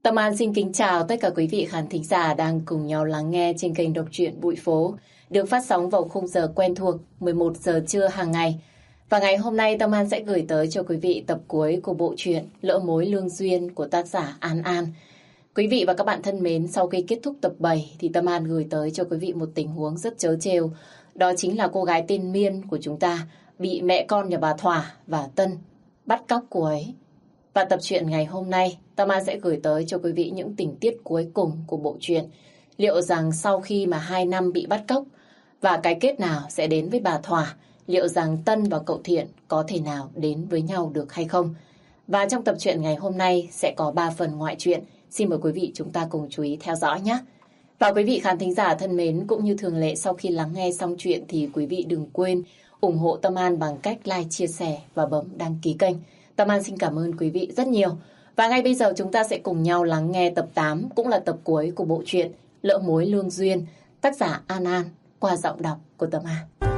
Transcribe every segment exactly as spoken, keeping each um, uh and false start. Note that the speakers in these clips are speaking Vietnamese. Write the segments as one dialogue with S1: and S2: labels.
S1: Tâm An xin kính chào tất cả quý vị khán thính giả đang cùng nhau lắng nghe trên kênh đọc truyện Bụi Phố, được phát sóng vào khung giờ quen thuộc mười một giờ trưa hàng ngày. Và ngày hôm nay Tâm An sẽ gửi tới cho quý vị tập cuối của bộ truyện Lỡ Mối Lương Duyên của tác giả An An. Quý vị và các bạn thân mến, sau khi kết thúc tập bảy thì Tâm An gửi tới cho quý vị một tình huống rất trớ trêu. Đó chính là cô gái tên Miên của chúng ta bị mẹ con nhà bà Thỏa và Tân bắt cóc cô ấy. Và tập truyện ngày hôm nay, Tâm An sẽ gửi tới cho quý vị những tình tiết cuối cùng của bộ truyện. Liệu rằng sau khi mà hai năm bị bắt cóc và cái kết nào sẽ đến với bà Thỏa, liệu rằng Tân và cậu Thiện có thể nào đến với nhau được hay không? Và trong tập truyện ngày hôm nay sẽ có ba phần ngoại truyện. Xin mời quý vị chúng ta cùng chú ý theo dõi nhé. Và quý vị khán thính giả thân mến, cũng như thường lệ sau khi lắng nghe xong chuyện thì quý vị đừng quên ủng hộ Tâm An bằng cách like, chia sẻ và bấm đăng ký kênh. Tâm An xin cảm ơn quý vị rất nhiều. Và ngay bây giờ chúng ta sẽ cùng nhau lắng nghe tập tám, cũng là tập cuối của bộ truyện Lỡ Mối Lương Duyên, tác giả An An, qua giọng đọc của Tâm An.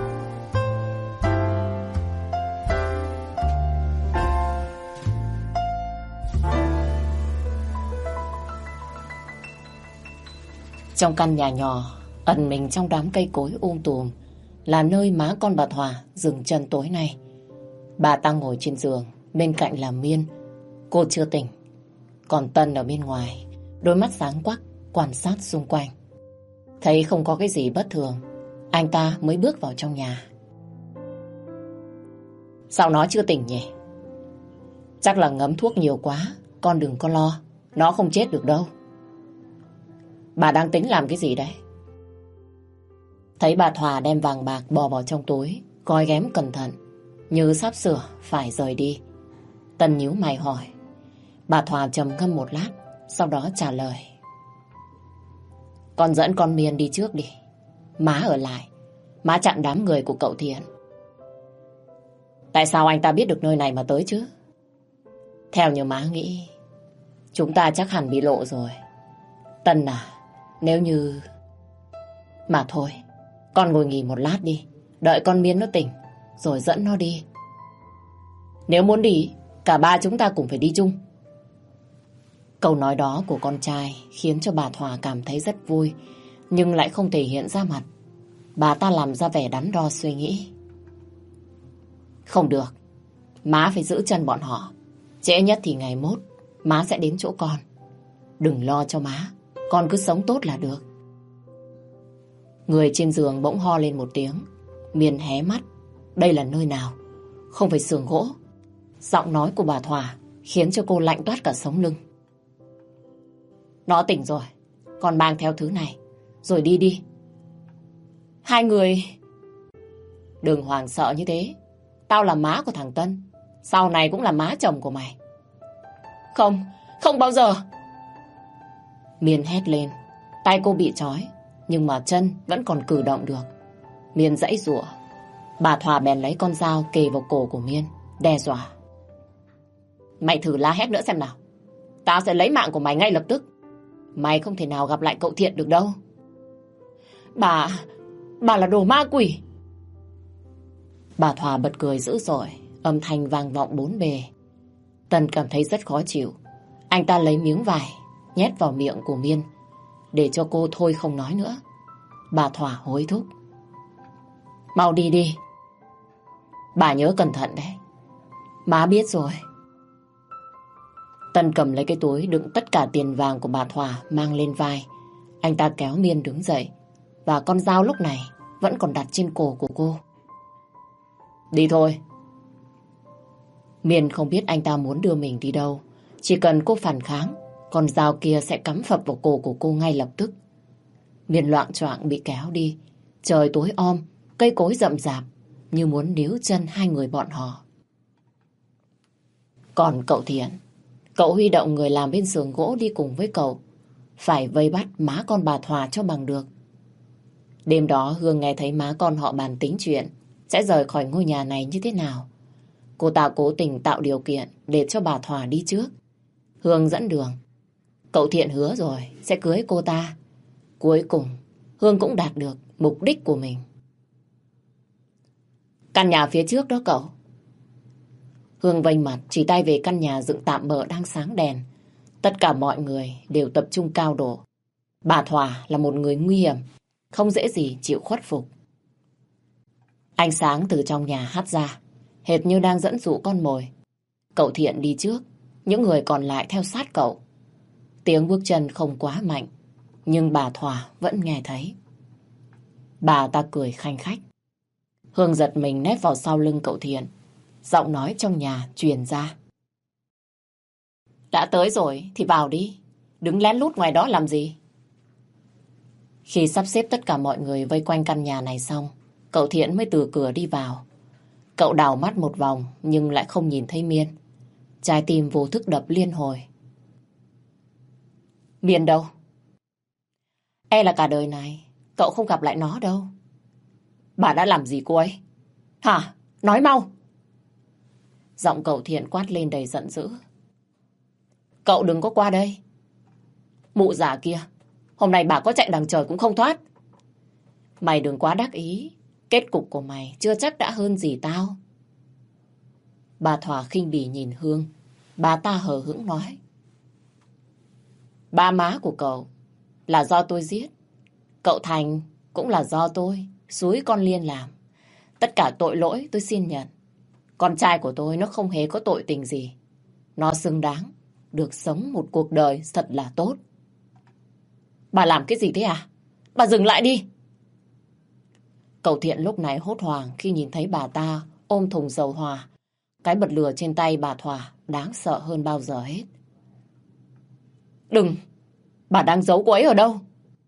S1: Trong căn nhà nhỏ, ẩn mình trong đám cây cối um tùm, là nơi má con bà Thỏa dừng chân tối nay. Bà ta ngồi trên giường, bên cạnh là Miên. Cô chưa tỉnh. Còn Tân ở bên ngoài, đôi mắt sáng quắc, quan sát xung quanh. Thấy không có cái gì bất thường, anh ta mới bước vào trong nhà. Sao nó chưa tỉnh nhỉ? Chắc là ngấm thuốc nhiều quá, con đừng có lo, nó không chết được đâu. Bà đang tính làm cái gì đấy? Thấy bà Thỏa đem vàng bạc bò vào trong túi, gói ghém cẩn thận, như sắp sửa phải rời đi. Tân nhíu mày hỏi. Bà Thỏa trầm ngâm một lát, sau đó trả lời. Con dẫn con Miên đi trước đi. Má ở lại, má chặn đám người của cậu Thiện. Tại sao anh ta biết được nơi này mà tới chứ? Theo như má nghĩ, chúng ta chắc hẳn bị lộ rồi. Tân à, nếu như... Mà thôi, con ngồi nghỉ một lát đi, đợi con Miên nó tỉnh, rồi dẫn nó đi. Nếu muốn đi, cả ba chúng ta cùng phải đi chung. Câu nói đó của con trai khiến cho bà Thỏa cảm thấy rất vui, nhưng lại không thể hiện ra mặt. Bà ta làm ra vẻ đắn đo suy nghĩ. Không được, má phải giữ chân bọn họ. Trễ nhất thì ngày mốt, má sẽ đến chỗ con. Đừng lo cho má, con cứ sống tốt là được. Người trên giường bỗng ho lên một tiếng. Miên hé mắt. Đây là nơi nào? Không phải xưởng gỗ. Giọng nói của bà Thỏa khiến cho cô lạnh toát cả sống lưng. Nó tỉnh rồi, con mang theo thứ này, rồi đi đi. Hai người... Đừng hoảng sợ như thế. Tao là má của thằng Tân, sau này cũng là má chồng của mày. Không, không bao giờ. Miên hét lên. Tay cô bị trói, nhưng mà chân vẫn còn cử động được. Miên giãy giụa. Bà Thỏa bèn lấy con dao kề vào cổ của Miên, đe dọa. Mày thử la hét nữa xem nào. Tao sẽ lấy mạng của mày ngay lập tức. Mày không thể nào gặp lại cậu Thiện được đâu. Bà... Bà là đồ ma quỷ. Bà Thỏa bật cười dữ dội, âm thanh vang vọng bốn bề. Tân cảm thấy rất khó chịu. Anh ta lấy miếng vải nhét vào miệng của Miên để cho cô thôi không nói nữa. Bà Thỏa hối thúc. Mau đi đi. Bà nhớ cẩn thận đấy. Má biết rồi. Tân cầm lấy cái túi đựng tất cả tiền vàng của bà Thỏa mang lên vai. Anh ta kéo Miên đứng dậy, và con dao lúc này vẫn còn đặt trên cổ của cô. Đi thôi. Miên không biết anh ta muốn đưa mình đi đâu. Chỉ cần cô phản kháng, con dao kia sẽ cắm phập vào cổ của cô ngay lập tức. Miên loạng choạng bị kéo đi. Trời tối om, cây cối rậm rạp, như muốn níu chân hai người bọn họ. Còn cậu Thiện, cậu huy động người làm bên xưởng gỗ đi cùng với cậu, phải vây bắt má con bà Thỏa cho bằng được. Đêm đó Hương nghe thấy má con họ bàn tính chuyện sẽ rời khỏi ngôi nhà này như thế nào. Cô ta cố tình tạo điều kiện để cho bà Thỏa đi trước. Hương dẫn đường. Cậu Thiện hứa rồi sẽ cưới cô ta. Cuối cùng Hương cũng đạt được mục đích của mình. Căn nhà phía trước đó cậu. Hương vênh mặt chỉ tay về căn nhà dựng tạm bợ đang sáng đèn. Tất cả mọi người đều tập trung cao độ. Bà Thỏa là một người nguy hiểm, không dễ gì chịu khuất phục. Ánh sáng từ trong nhà hắt ra, hệt như đang dẫn dụ con mồi. Cậu Thiện đi trước, những người còn lại theo sát cậu. Tiếng bước chân không quá mạnh, nhưng bà Thỏa vẫn nghe thấy. Bà ta cười khanh khách. Hương giật mình nép vào sau lưng cậu Thiện. Giọng nói trong nhà truyền ra. Đã tới rồi thì vào đi, đứng lén lút ngoài đó làm gì? Khi sắp xếp tất cả mọi người vây quanh căn nhà này xong, cậu Thiện mới từ cửa đi vào. Cậu đảo mắt một vòng nhưng lại không nhìn thấy Miên. Trái tim vô thức đập liên hồi. Miên đâu? E là cả đời này cậu không gặp lại nó đâu. Bà đã làm gì cô ấy? Hả? Nói mau! Giọng cậu Thiện quát lên đầy giận dữ. Cậu đừng có qua đây. Mụ già kia, hôm nay bà có chạy đằng trời cũng không thoát. Mày đừng quá đắc ý. Kết cục của mày chưa chắc đã hơn gì tao. Bà Thỏa khinh bỉ nhìn Hương. Bà ta hờ hững nói. Ba má của cậu là do tôi giết. Cậu Thành cũng là do tôi xúi con Liên làm. Tất cả tội lỗi tôi xin nhận. Con trai của tôi nó không hề có tội tình gì. Nó xứng đáng được sống một cuộc đời thật là tốt. Bà làm cái gì thế à? Bà dừng lại đi! Cậu Thiện lúc này hốt hoảng khi nhìn thấy bà ta ôm thùng dầu hỏa. Cái bật lửa trên tay bà Thỏa đáng sợ hơn bao giờ hết. Đừng! Bà đang giấu cô ấy ở đâu?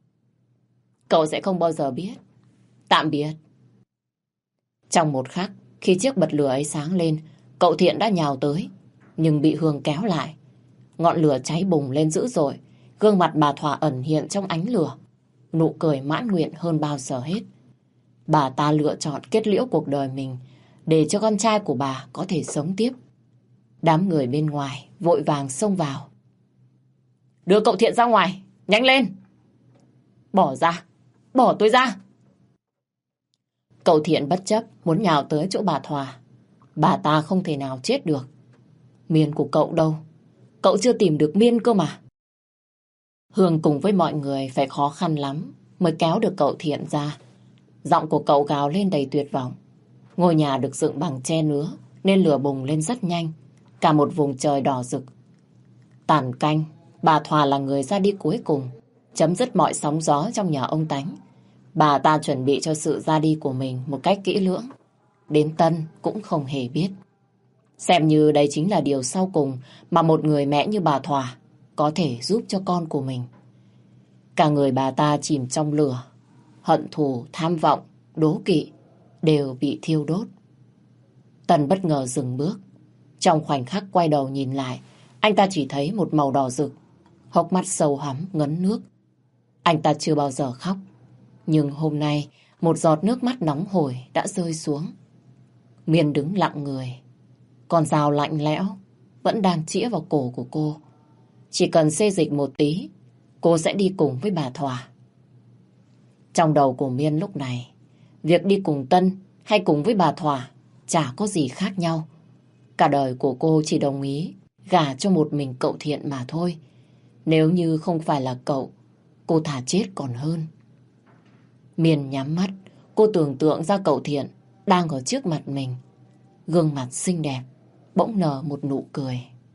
S1: Cậu sẽ không bao giờ biết. Tạm biệt. Trong một khắc, khi chiếc bật lửa ấy sáng lên, cậu Thiện đã nhào tới, nhưng bị Hương kéo lại. Ngọn lửa cháy bùng lên dữ dội, gương mặt bà Thỏa ẩn hiện trong ánh lửa, nụ cười mãn nguyện hơn bao giờ hết. Bà ta lựa chọn kết liễu cuộc đời mình để cho con trai của bà có thể sống tiếp. Đám người bên ngoài vội vàng xông vào. Đưa cậu Thiện ra ngoài, nhanh lên! Bỏ ra, bỏ tôi ra! Cậu Thiện bất chấp muốn nhào tới chỗ bà Thỏa. Bà ta không thể nào chết được. Miên của cậu đâu? Cậu chưa tìm được Miên cơ mà. Hương cùng với mọi người phải khó khăn lắm mới kéo được cậu Thiện ra. Giọng của cậu gào lên đầy tuyệt vọng. Ngôi nhà được dựng bằng tre nứa nên lửa bùng lên rất nhanh. Cả một vùng trời đỏ rực. Tàn canh, bà Thỏa là người ra đi cuối cùng, chấm dứt mọi sóng gió trong nhà ông Tánh. Bà ta chuẩn bị cho sự ra đi của mình một cách kỹ lưỡng. Đến Tân cũng không hề biết. Xem như đây chính là điều sau cùng mà một người mẹ như bà Thỏa có thể giúp cho con của mình. Cả người bà ta chìm trong lửa. Hận thù, tham vọng, đố kỵ đều bị thiêu đốt. Tân bất ngờ dừng bước. Trong khoảnh khắc quay đầu nhìn lại, anh ta chỉ thấy một màu đỏ rực, hốc mắt sâu hắm ngấn nước. Anh ta chưa bao giờ khóc, nhưng hôm nay một giọt nước mắt nóng hổi đã rơi xuống. Miên đứng lặng người. Con dao lạnh lẽo vẫn đang chĩa vào cổ của cô. Chỉ cần xê dịch một tí, cô sẽ đi cùng với bà Thỏa. Trong đầu của Miên lúc này, việc đi cùng Tân hay cùng với bà Thỏa chả có gì khác nhau. Cả đời của cô chỉ đồng ý gả cho một mình cậu Thiện mà thôi. Nếu như không phải là cậu, cô thà chết còn hơn. Miên nhắm mắt, cô tưởng tượng ra cậu Thiện đang ở trước mặt mình. Gương mặt xinh đẹp bỗng nở một nụ cười.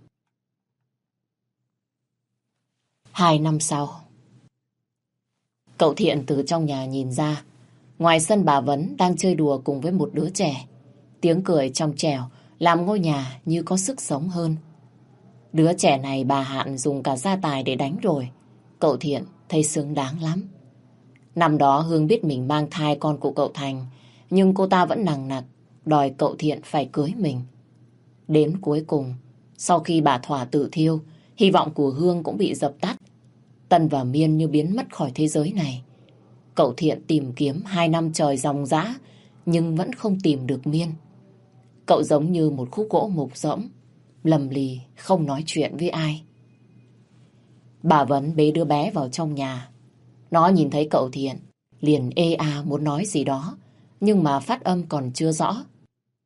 S1: Hai năm sau, cậu Thiện từ trong nhà nhìn ra. Ngoài sân bà Vấn đang chơi đùa cùng với một đứa trẻ. Tiếng cười trong trẻo làm ngôi nhà như có sức sống hơn. Đứa trẻ này bà Hạn dùng cả gia tài để đánh rồi. Cậu Thiện thấy xứng đáng lắm. Năm đó Hương biết mình mang thai con của cậu Thành, nhưng cô ta vẫn nằng nặc đòi cậu Thiện phải cưới mình. Đến cuối cùng, sau khi bà Thỏa tự thiêu, hy vọng của Hương cũng bị dập tắt. Tân và Miên như biến mất khỏi thế giới này. Cậu Thiện tìm kiếm hai năm trời ròng rã, nhưng vẫn không tìm được Miên. Cậu giống như một khúc gỗ mục rỗng, lầm lì không nói chuyện với ai. Bà Vấn bế đứa bé vào trong nhà. Nó nhìn thấy cậu Thiện, liền ê a muốn nói gì đó, nhưng mà phát âm còn chưa rõ.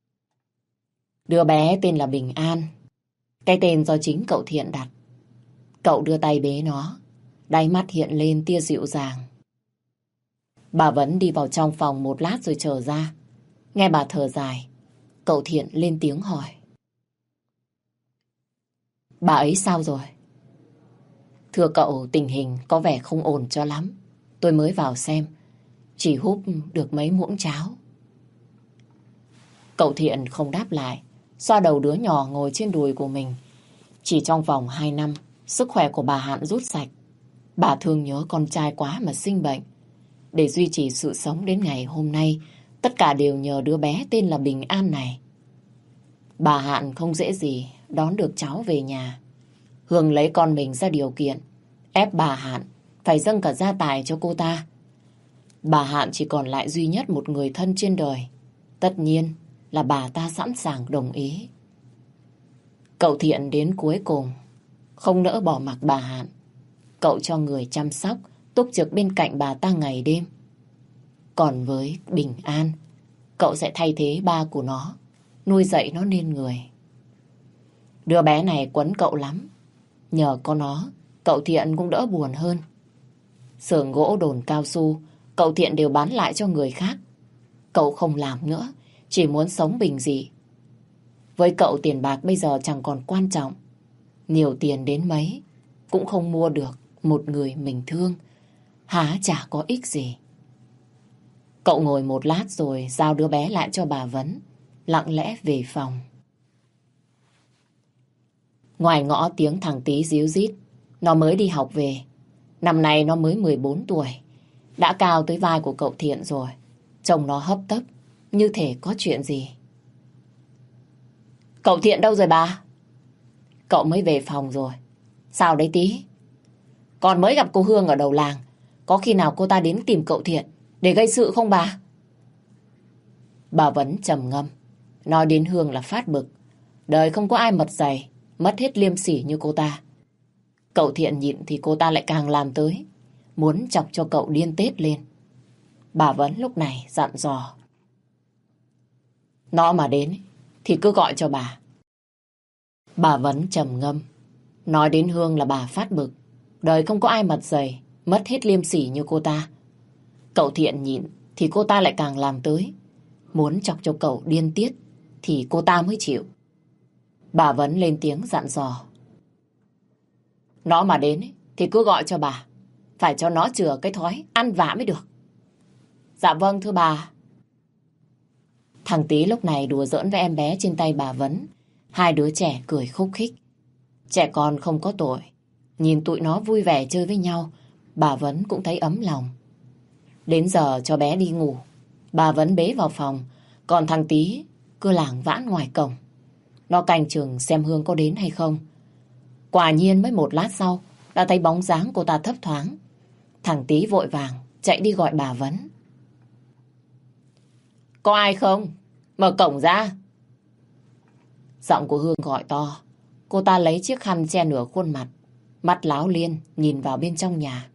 S1: Đứa bé tên là Bình An, cái tên do chính cậu Thiện đặt. Cậu đưa tay bế nó, đáy mắt hiện lên tia dịu dàng. Bà Vấn đi vào trong phòng một lát rồi trở ra. Nghe bà thở dài, cậu Thiện lên tiếng hỏi. Bà ấy sao rồi? Thưa cậu, tình hình có vẻ không ổn cho lắm. Tôi mới vào xem, chỉ húp được mấy muỗng cháo. Cậu Thiện không đáp lại, xoa đầu đứa nhỏ ngồi trên đùi của mình. Chỉ trong vòng hai năm, sức khỏe của bà Hạn rút sạch. Bà thương nhớ con trai quá mà sinh bệnh. Để duy trì sự sống đến ngày hôm nay, tất cả đều nhờ đứa bé tên là Bình An này. Bà Hạn không dễ gì đón được cháu về nhà. Hương lấy con mình ra điều kiện, ép bà Hạn phải dâng cả gia tài cho cô ta. Bà Hạn chỉ còn lại duy nhất một người thân trên đời. Tất nhiên là bà ta sẵn sàng đồng ý. Cậu Thiện đến cuối cùng không nỡ bỏ mặc bà Hạn. Cậu cho người chăm sóc, túc trực bên cạnh bà ta ngày đêm. Còn với Bình An, cậu sẽ thay thế ba của nó, nuôi dạy nó nên người. Đứa bé này quấn cậu lắm. Nhờ có nó, cậu Thiện cũng đỡ buồn hơn. Xưởng gỗ đồn cao su, cậu Thiện đều bán lại cho người khác. Cậu không làm nữa, chỉ muốn sống bình dị. Với cậu tiền bạc bây giờ chẳng còn quan trọng. Nhiều tiền đến mấy cũng không mua được một người mình thương. Há chả có ích gì. Cậu ngồi một lát rồi giao đứa bé lại cho bà Vấn, lặng lẽ về phòng. Ngoài ngõ tiếng thằng Tí díu dít. Nó mới đi học về. Năm nay nó mới mười bốn tuổi. Đã cao tới vai của cậu Thiện rồi. Trông nó hấp tấp, như thể có chuyện gì. Cậu Thiện đâu rồi bà? Cậu mới về phòng rồi. Sao đấy Tí? Con mới gặp cô Hương ở đầu làng. Có khi nào cô ta đến tìm cậu Thiện để gây sự không bà? Bà Vấn trầm ngâm. Nói đến Hương là phát bực. Đời không có ai mật dày, mất hết liêm sỉ như cô ta. Cậu Thiện nhịn thì cô ta lại càng làm tới, muốn chọc cho cậu điên tết lên. Bà Vấn lúc này dặn dò. Nó mà đến thì cứ gọi cho bà. Bà Vấn trầm ngâm. Nói đến Hương là bà phát bực. Đời không có ai mật dày, mất hết liêm sỉ như cô ta. Cậu Thiện nhịn thì cô ta lại càng làm tới, muốn chọc cho cậu điên tiết thì cô ta mới chịu. Bà Vấn lên tiếng dặn dò. Nó mà đến thì cứ gọi cho bà. Phải cho nó chừa cái thói ăn vạ mới được. Dạ vâng thưa bà. Thằng Tí lúc này đùa giỡn với em bé trên tay bà Vấn. Hai đứa trẻ cười khúc khích. Trẻ con không có tội. Nhìn tụi nó vui vẻ chơi với nhau, bà Vấn cũng thấy ấm lòng. Đến giờ cho bé đi ngủ, bà Vấn bế vào phòng. Còn thằng Tí cứ lảng vãn ngoài cổng. Nó canh chừng xem Hương có đến hay không. Quả nhiên mới một lát sau đã thấy bóng dáng cô ta thấp thoáng. Thằng Tí vội vàng chạy đi gọi bà Vấn. Có ai không? Mở cổng ra. Giọng của Hương gọi to. Cô ta lấy chiếc khăn che nửa khuôn mặt, mắt láo liên nhìn vào bên trong nhà.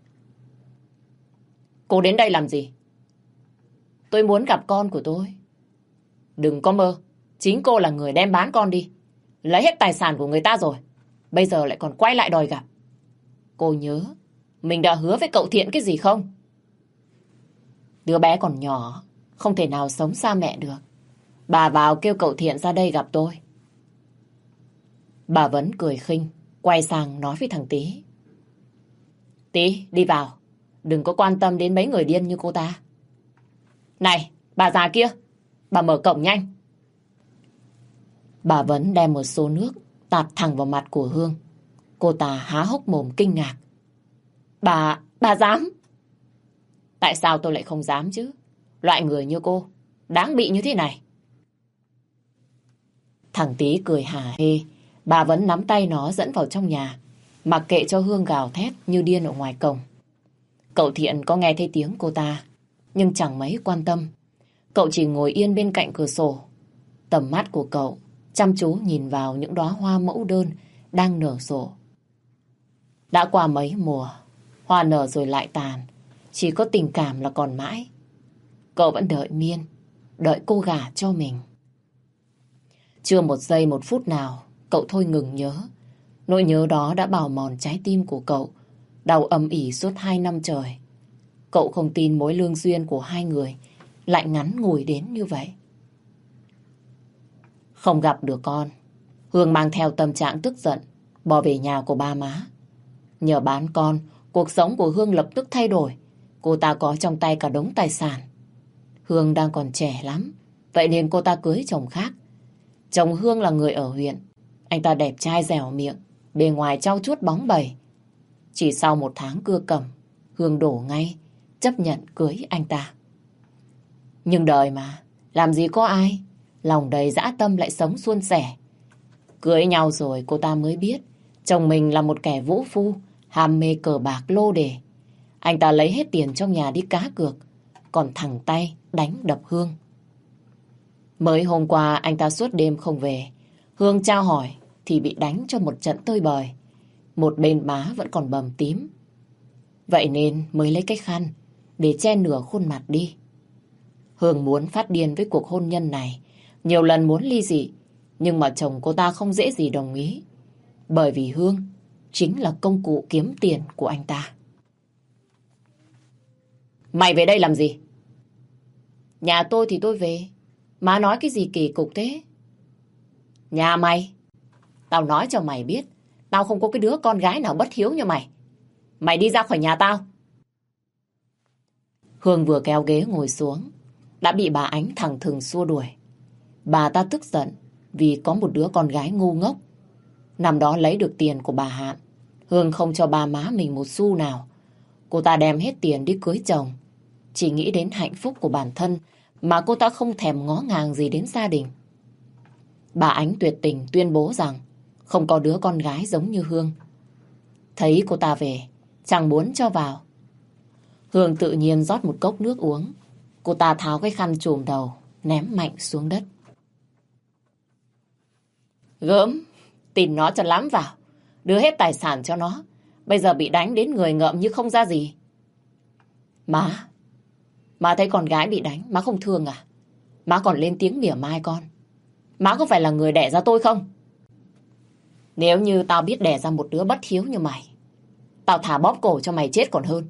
S1: Cô đến đây làm gì? Tôi muốn gặp con của tôi. Đừng có mơ. Chính cô là người đem bán con đi, lấy hết tài sản của người ta rồi. Bây giờ lại còn quay lại đòi gặp. Cô nhớ mình đã hứa với cậu Thiện cái gì không? Đứa bé còn nhỏ, không thể nào sống xa mẹ được. Bà vào kêu cậu Thiện ra đây gặp tôi. Bà Vấn cười khinh, quay sang nói với thằng Tí. Tí, đi vào. Đừng có quan tâm đến mấy người điên như cô ta. Này, bà già kia, bà mở cổng nhanh. Bà Vấn đem một xô nước tạt thẳng vào mặt của Hương. Cô ta há hốc mồm kinh ngạc. Bà, bà dám? Tại sao tôi lại không dám chứ? Loại người như cô, đáng bị như thế này. Thằng Tí cười hả hê. Bà Vấn nắm tay nó dẫn vào trong nhà, mặc kệ cho Hương gào thét như điên ở ngoài cổng. Cậu Thiện có nghe thấy tiếng cô ta, nhưng chẳng mấy quan tâm. Cậu chỉ ngồi yên bên cạnh cửa sổ. Tầm mắt của cậu chăm chú nhìn vào những đóa hoa mẫu đơn đang nở rộ. Đã qua mấy mùa, hoa nở rồi lại tàn, chỉ có tình cảm là còn mãi. Cậu vẫn đợi Miên, đợi cô gả cho mình. Chưa một giây một phút nào cậu thôi ngừng nhớ. Nỗi nhớ đó đã bào mòn trái tim của cậu, đau âm ỉ suốt hai năm trời. Cậu không tin mối lương duyên của hai người lại ngắn ngủi đến như vậy. Không gặp được con, Hương mang theo tâm trạng tức giận, bỏ về nhà của ba má. Nhờ bán con, cuộc sống của Hương lập tức thay đổi. Cô ta có trong tay cả đống tài sản. Hương đang còn trẻ lắm, vậy nên cô ta cưới chồng khác. Chồng Hương là người ở huyện. Anh ta đẹp trai dẻo miệng, bề ngoài trau chuốt bóng bẩy. Chỉ sau một tháng cưa cẩm, Hương đổ ngay, chấp nhận cưới anh ta. Nhưng đời mà, làm gì có ai lòng đầy dã tâm lại sống suôn sẻ. Cưới nhau rồi cô ta mới biết chồng mình là một kẻ vũ phu, ham mê cờ bạc lô đề. Anh ta lấy hết tiền trong nhà đi cá cược, còn thẳng tay đánh đập Hương. Mới hôm qua anh ta suốt đêm không về. Hương trao hỏi thì bị đánh cho một trận tơi bời. Một bên má vẫn còn bầm tím. Vậy nên mới lấy cái khăn để che nửa khuôn mặt đi. Hương muốn phát điên với cuộc hôn nhân này, nhiều lần muốn ly dị, nhưng mà chồng cô ta không dễ gì đồng ý. Bởi vì Hương chính là công cụ kiếm tiền của anh ta. Mày về đây làm gì? Nhà tôi thì tôi về. Má nói cái gì kỳ cục thế? Nhà mày? Tao nói cho mày biết, tao không có cái đứa con gái nào bất hiếu như mày. Mày đi ra khỏi nhà tao. Hương vừa kéo ghế ngồi xuống, đã bị bà Ánh thẳng thừng xua đuổi. Bà ta tức giận vì có một đứa con gái ngu ngốc. Năm đó lấy được tiền của bà Hạn, Hương không cho ba má mình một xu nào. Cô ta đem hết tiền đi cưới chồng. Chỉ nghĩ đến hạnh phúc của bản thân mà cô ta không thèm ngó ngàng gì đến gia đình. Bà Ánh tuyệt tình tuyên bố rằng không có đứa con gái giống như Hương. Thấy cô ta về, chẳng muốn cho vào. Hương tự nhiên rót một cốc nước uống. Cô ta tháo cái khăn trùm đầu, ném mạnh xuống đất. Gớm, tin nó cho lắm vào. Đưa hết tài sản cho nó. Bây giờ bị đánh đến người ngợm như không ra gì. Má, má thấy con gái bị đánh, má không thương à? Má còn lên tiếng mỉa mai con. Má có phải là người đẻ ra tôi không? Nếu như tao biết đẻ ra một đứa bất hiếu như mày, tao thả bóp cổ cho mày chết còn hơn.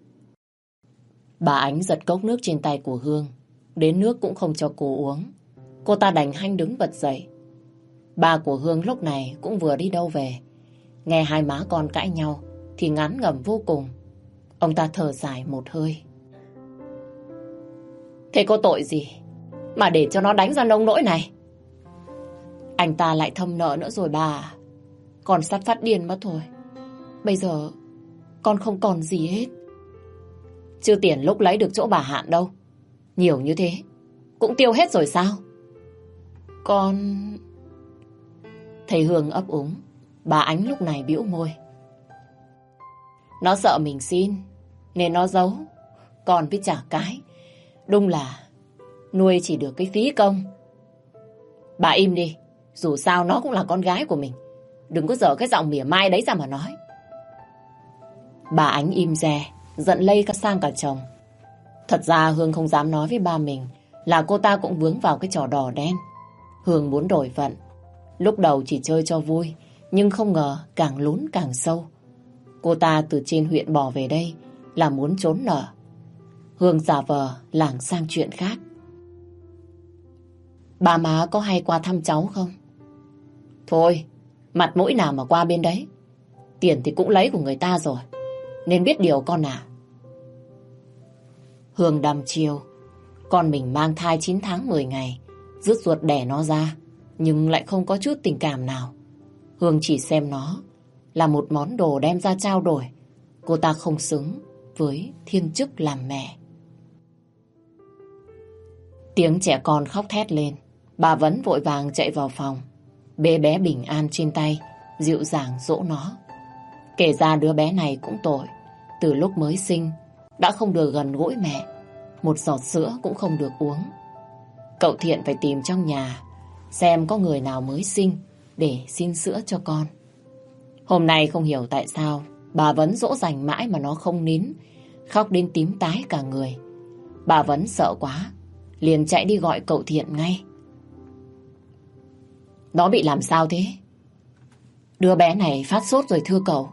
S1: Bà Ánh giật cốc nước trên tay của Hương. Đến nước cũng không cho cô uống. Cô ta đành hanh đứng bật dậy. Ba của Hương lúc này cũng vừa đi đâu về. Nghe hai má con cãi nhau thì ngán ngẩm vô cùng. Ông ta thở dài một hơi. Thế có tội gì mà để cho nó đánh ra nông nỗi này? Anh ta lại thâm nợ nữa rồi bà. Con sắp phát điên mất thôi. Bây giờ con không còn gì hết. Chứ tiền lúc lấy được chỗ bà Hạn đâu. Nhiều như thế cũng tiêu hết rồi sao? Con... Thấy Hương ấp úng, bà Ánh lúc này bĩu môi. Nó sợ mình xin nên nó giấu. Còn với trả cái, đúng là nuôi chỉ được cái phí công. Bà im đi. Dù sao nó cũng là con gái của mình. Đừng có dở cái giọng mỉa mai đấy ra mà nói. Bà Ánh im re, giận lây cả sang cả chồng. Thật ra Hương không dám nói với ba mình là cô ta cũng vướng vào cái trò đỏ đen. Hương muốn đổi vận. Lúc đầu chỉ chơi cho vui, nhưng không ngờ càng lún càng sâu. Cô ta từ trên huyện bỏ về đây là muốn trốn nợ. Hương giả vờ lảng sang chuyện khác. Ba má có hay qua thăm cháu không? Thôi, mặt mũi nào mà qua bên đấy. Tiền thì cũng lấy của người ta rồi, nên biết điều con à. Hương đăm chiêu. Con mình mang thai chín tháng mười ngày, rứt ruột đẻ nó ra, nhưng lại không có chút tình cảm nào. Hương chỉ xem nó là một món đồ đem ra trao đổi. Cô ta không xứng với thiên chức làm mẹ. Tiếng trẻ con khóc thét lên. Bà Vấn vội vàng chạy vào phòng, bế bé bình an trên tay, dịu dàng dỗ nó. Kể ra đứa bé này cũng tội. Từ lúc mới sinh đã không được gần gũi mẹ, một giọt sữa cũng không được uống. Cậu Thiện phải tìm trong nhà xem có người nào mới sinh để xin sữa cho con. Hôm nay không hiểu tại sao bà Vấn dỗ dành mãi mà nó không nín, khóc đến tím tái cả người. Bà Vấn sợ quá, liền chạy đi gọi cậu Thiện ngay. Nó bị làm sao thế? Đứa bé này phát sốt rồi thưa cậu.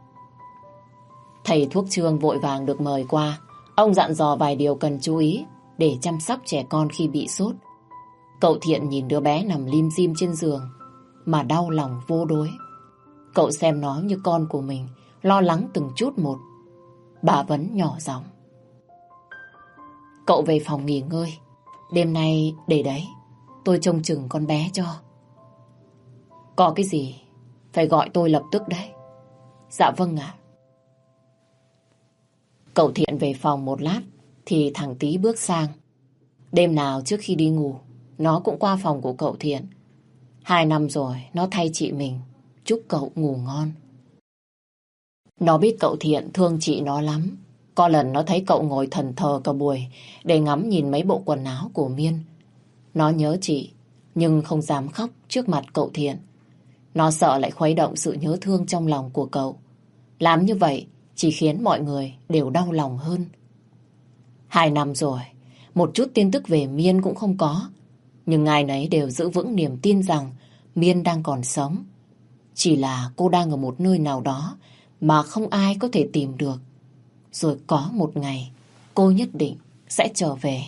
S1: Thầy thuốc Trương vội vàng được mời qua. Ông dặn dò vài điều cần chú ý để chăm sóc trẻ con khi bị sốt. Cậu Thiện nhìn đứa bé nằm lim dim trên giường mà đau lòng vô đối. Cậu xem nó như con của mình, lo lắng từng chút một. Bà Vấn nhỏ giọng: Cậu về phòng nghỉ ngơi, đêm nay để đấy tôi trông chừng con bé cho. Có cái gì phải gọi tôi lập tức đấy. Dạ vâng ạ. Cậu Thiện về phòng một lát thì thằng Tý bước sang. Đêm nào trước khi đi ngủ, nó cũng qua phòng của cậu Thiện. Hai năm rồi nó thay chị mình chúc cậu ngủ ngon. Nó biết cậu Thiện thương chị nó lắm. Có lần nó thấy cậu ngồi thẫn thờ cả buổi để ngắm nhìn mấy bộ quần áo của Miên. Nó nhớ chị nhưng không dám khóc trước mặt cậu Thiện. Nó sợ lại khuấy động sự nhớ thương trong lòng của cậu. Làm như vậy chỉ khiến mọi người đều đau lòng hơn. Hai năm rồi, một chút tin tức về Miên cũng không có. Nhưng ai nấy đều giữ vững niềm tin rằng Miên đang còn sống. Chỉ là cô đang ở một nơi nào đó mà không ai có thể tìm được. Rồi có một ngày cô nhất định sẽ trở về.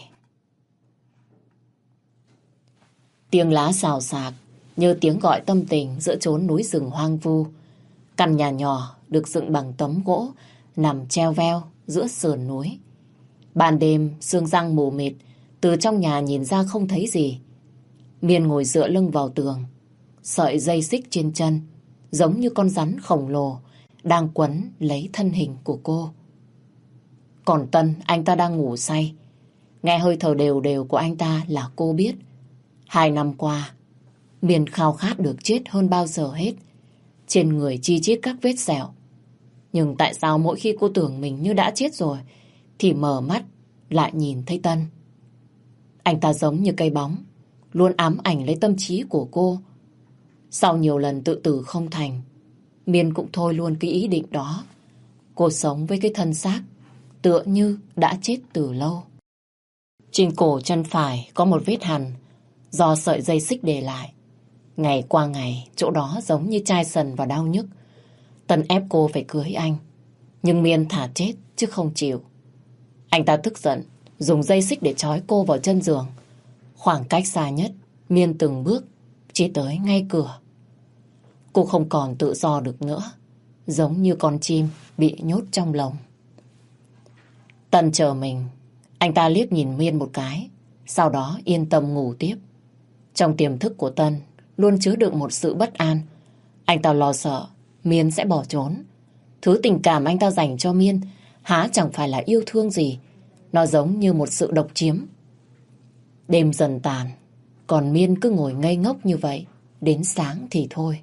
S1: Tiếng lá xào xạc như tiếng gọi tâm tình giữa chốn núi rừng hoang vu. Căn nhà nhỏ được dựng bằng tấm gỗ nằm treo veo giữa sườn núi. Ban đêm sương răng mù mịt, từ trong nhà nhìn ra không thấy gì. Miên ngồi dựa lưng vào tường, sợi dây xích trên chân giống như con rắn khổng lồ đang quấn lấy thân hình của cô. Còn Tân, anh ta đang ngủ say. Nghe hơi thở đều đều của anh ta là cô biết hai năm qua Miên khao khát được chết hơn bao giờ hết. Trên người chi chít các vết sẹo. Nhưng tại sao mỗi khi cô tưởng mình như đã chết rồi thì mở mắt lại nhìn thấy Tân? Anh ta giống như cây bóng, luôn ám ảnh lấy tâm trí của cô. Sau nhiều lần tự tử không thành, Miên cũng thôi luôn cái ý định đó. Cô sống với cái thân xác tựa như đã chết từ lâu. Trên cổ chân phải có một vết hằn do sợi dây xích để lại. Ngày qua ngày, chỗ đó giống như chai sần và đau nhức. Tân ép cô phải cưới anh, nhưng Miên thả chết chứ không chịu. Anh ta tức giận, dùng dây xích để trói cô vào chân giường. Khoảng cách xa nhất, Miên từng bước chỉ tới ngay cửa. Cô không còn tự do được nữa, giống như con chim bị nhốt trong lồng. Tân chờ mình, anh ta liếc nhìn Miên một cái, sau đó yên tâm ngủ tiếp. Trong tiềm thức của Tân luôn chứa đựng một sự bất an. Anh ta lo sợ Miên sẽ bỏ trốn. Thứ tình cảm anh ta dành cho Miên há chẳng phải là yêu thương gì. Nó giống như một sự độc chiếm. Đêm dần tàn, còn Miên cứ ngồi ngây ngốc như vậy đến sáng thì thôi.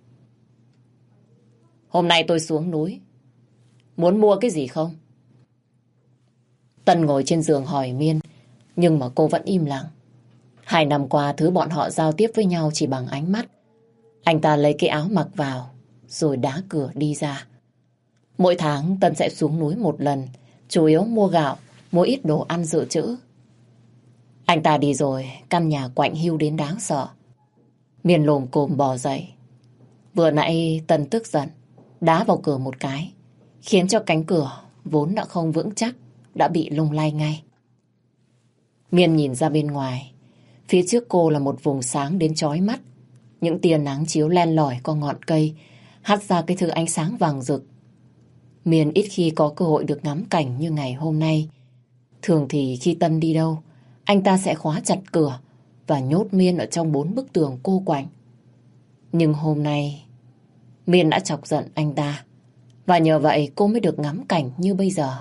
S1: Hôm nay tôi xuống núi, muốn mua cái gì không? Tân ngồi trên giường hỏi Miên, nhưng mà cô vẫn im lặng. Hai năm qua thứ bọn họ giao tiếp với nhau chỉ bằng ánh mắt. Anh ta lấy cái áo mặc vào rồi đá cửa đi ra. Mỗi tháng Tân sẽ xuống núi một lần, chủ yếu mua gạo, mua ít đồ ăn dự trữ. Anh ta đi rồi, căn nhà quạnh hiu đến đáng sợ. Miên lồm cồm bò dậy. Vừa nãy Tân tức giận đá vào cửa một cái, khiến cho cánh cửa vốn đã không vững chắc đã bị lung lay ngay. Miên nhìn ra bên ngoài. Phía trước cô là một vùng sáng đến chói mắt. Những tia nắng chiếu len lỏi qua ngọn cây, hắt ra cái thứ ánh sáng vàng rực. Miên ít khi có cơ hội được ngắm cảnh như ngày hôm nay. Thường thì khi Tân đi đâu, anh ta sẽ khóa chặt cửa và nhốt Miên ở trong bốn bức tường cô quạnh. Nhưng hôm nay, Miên đã chọc giận anh ta, và nhờ vậy cô mới được ngắm cảnh như bây giờ.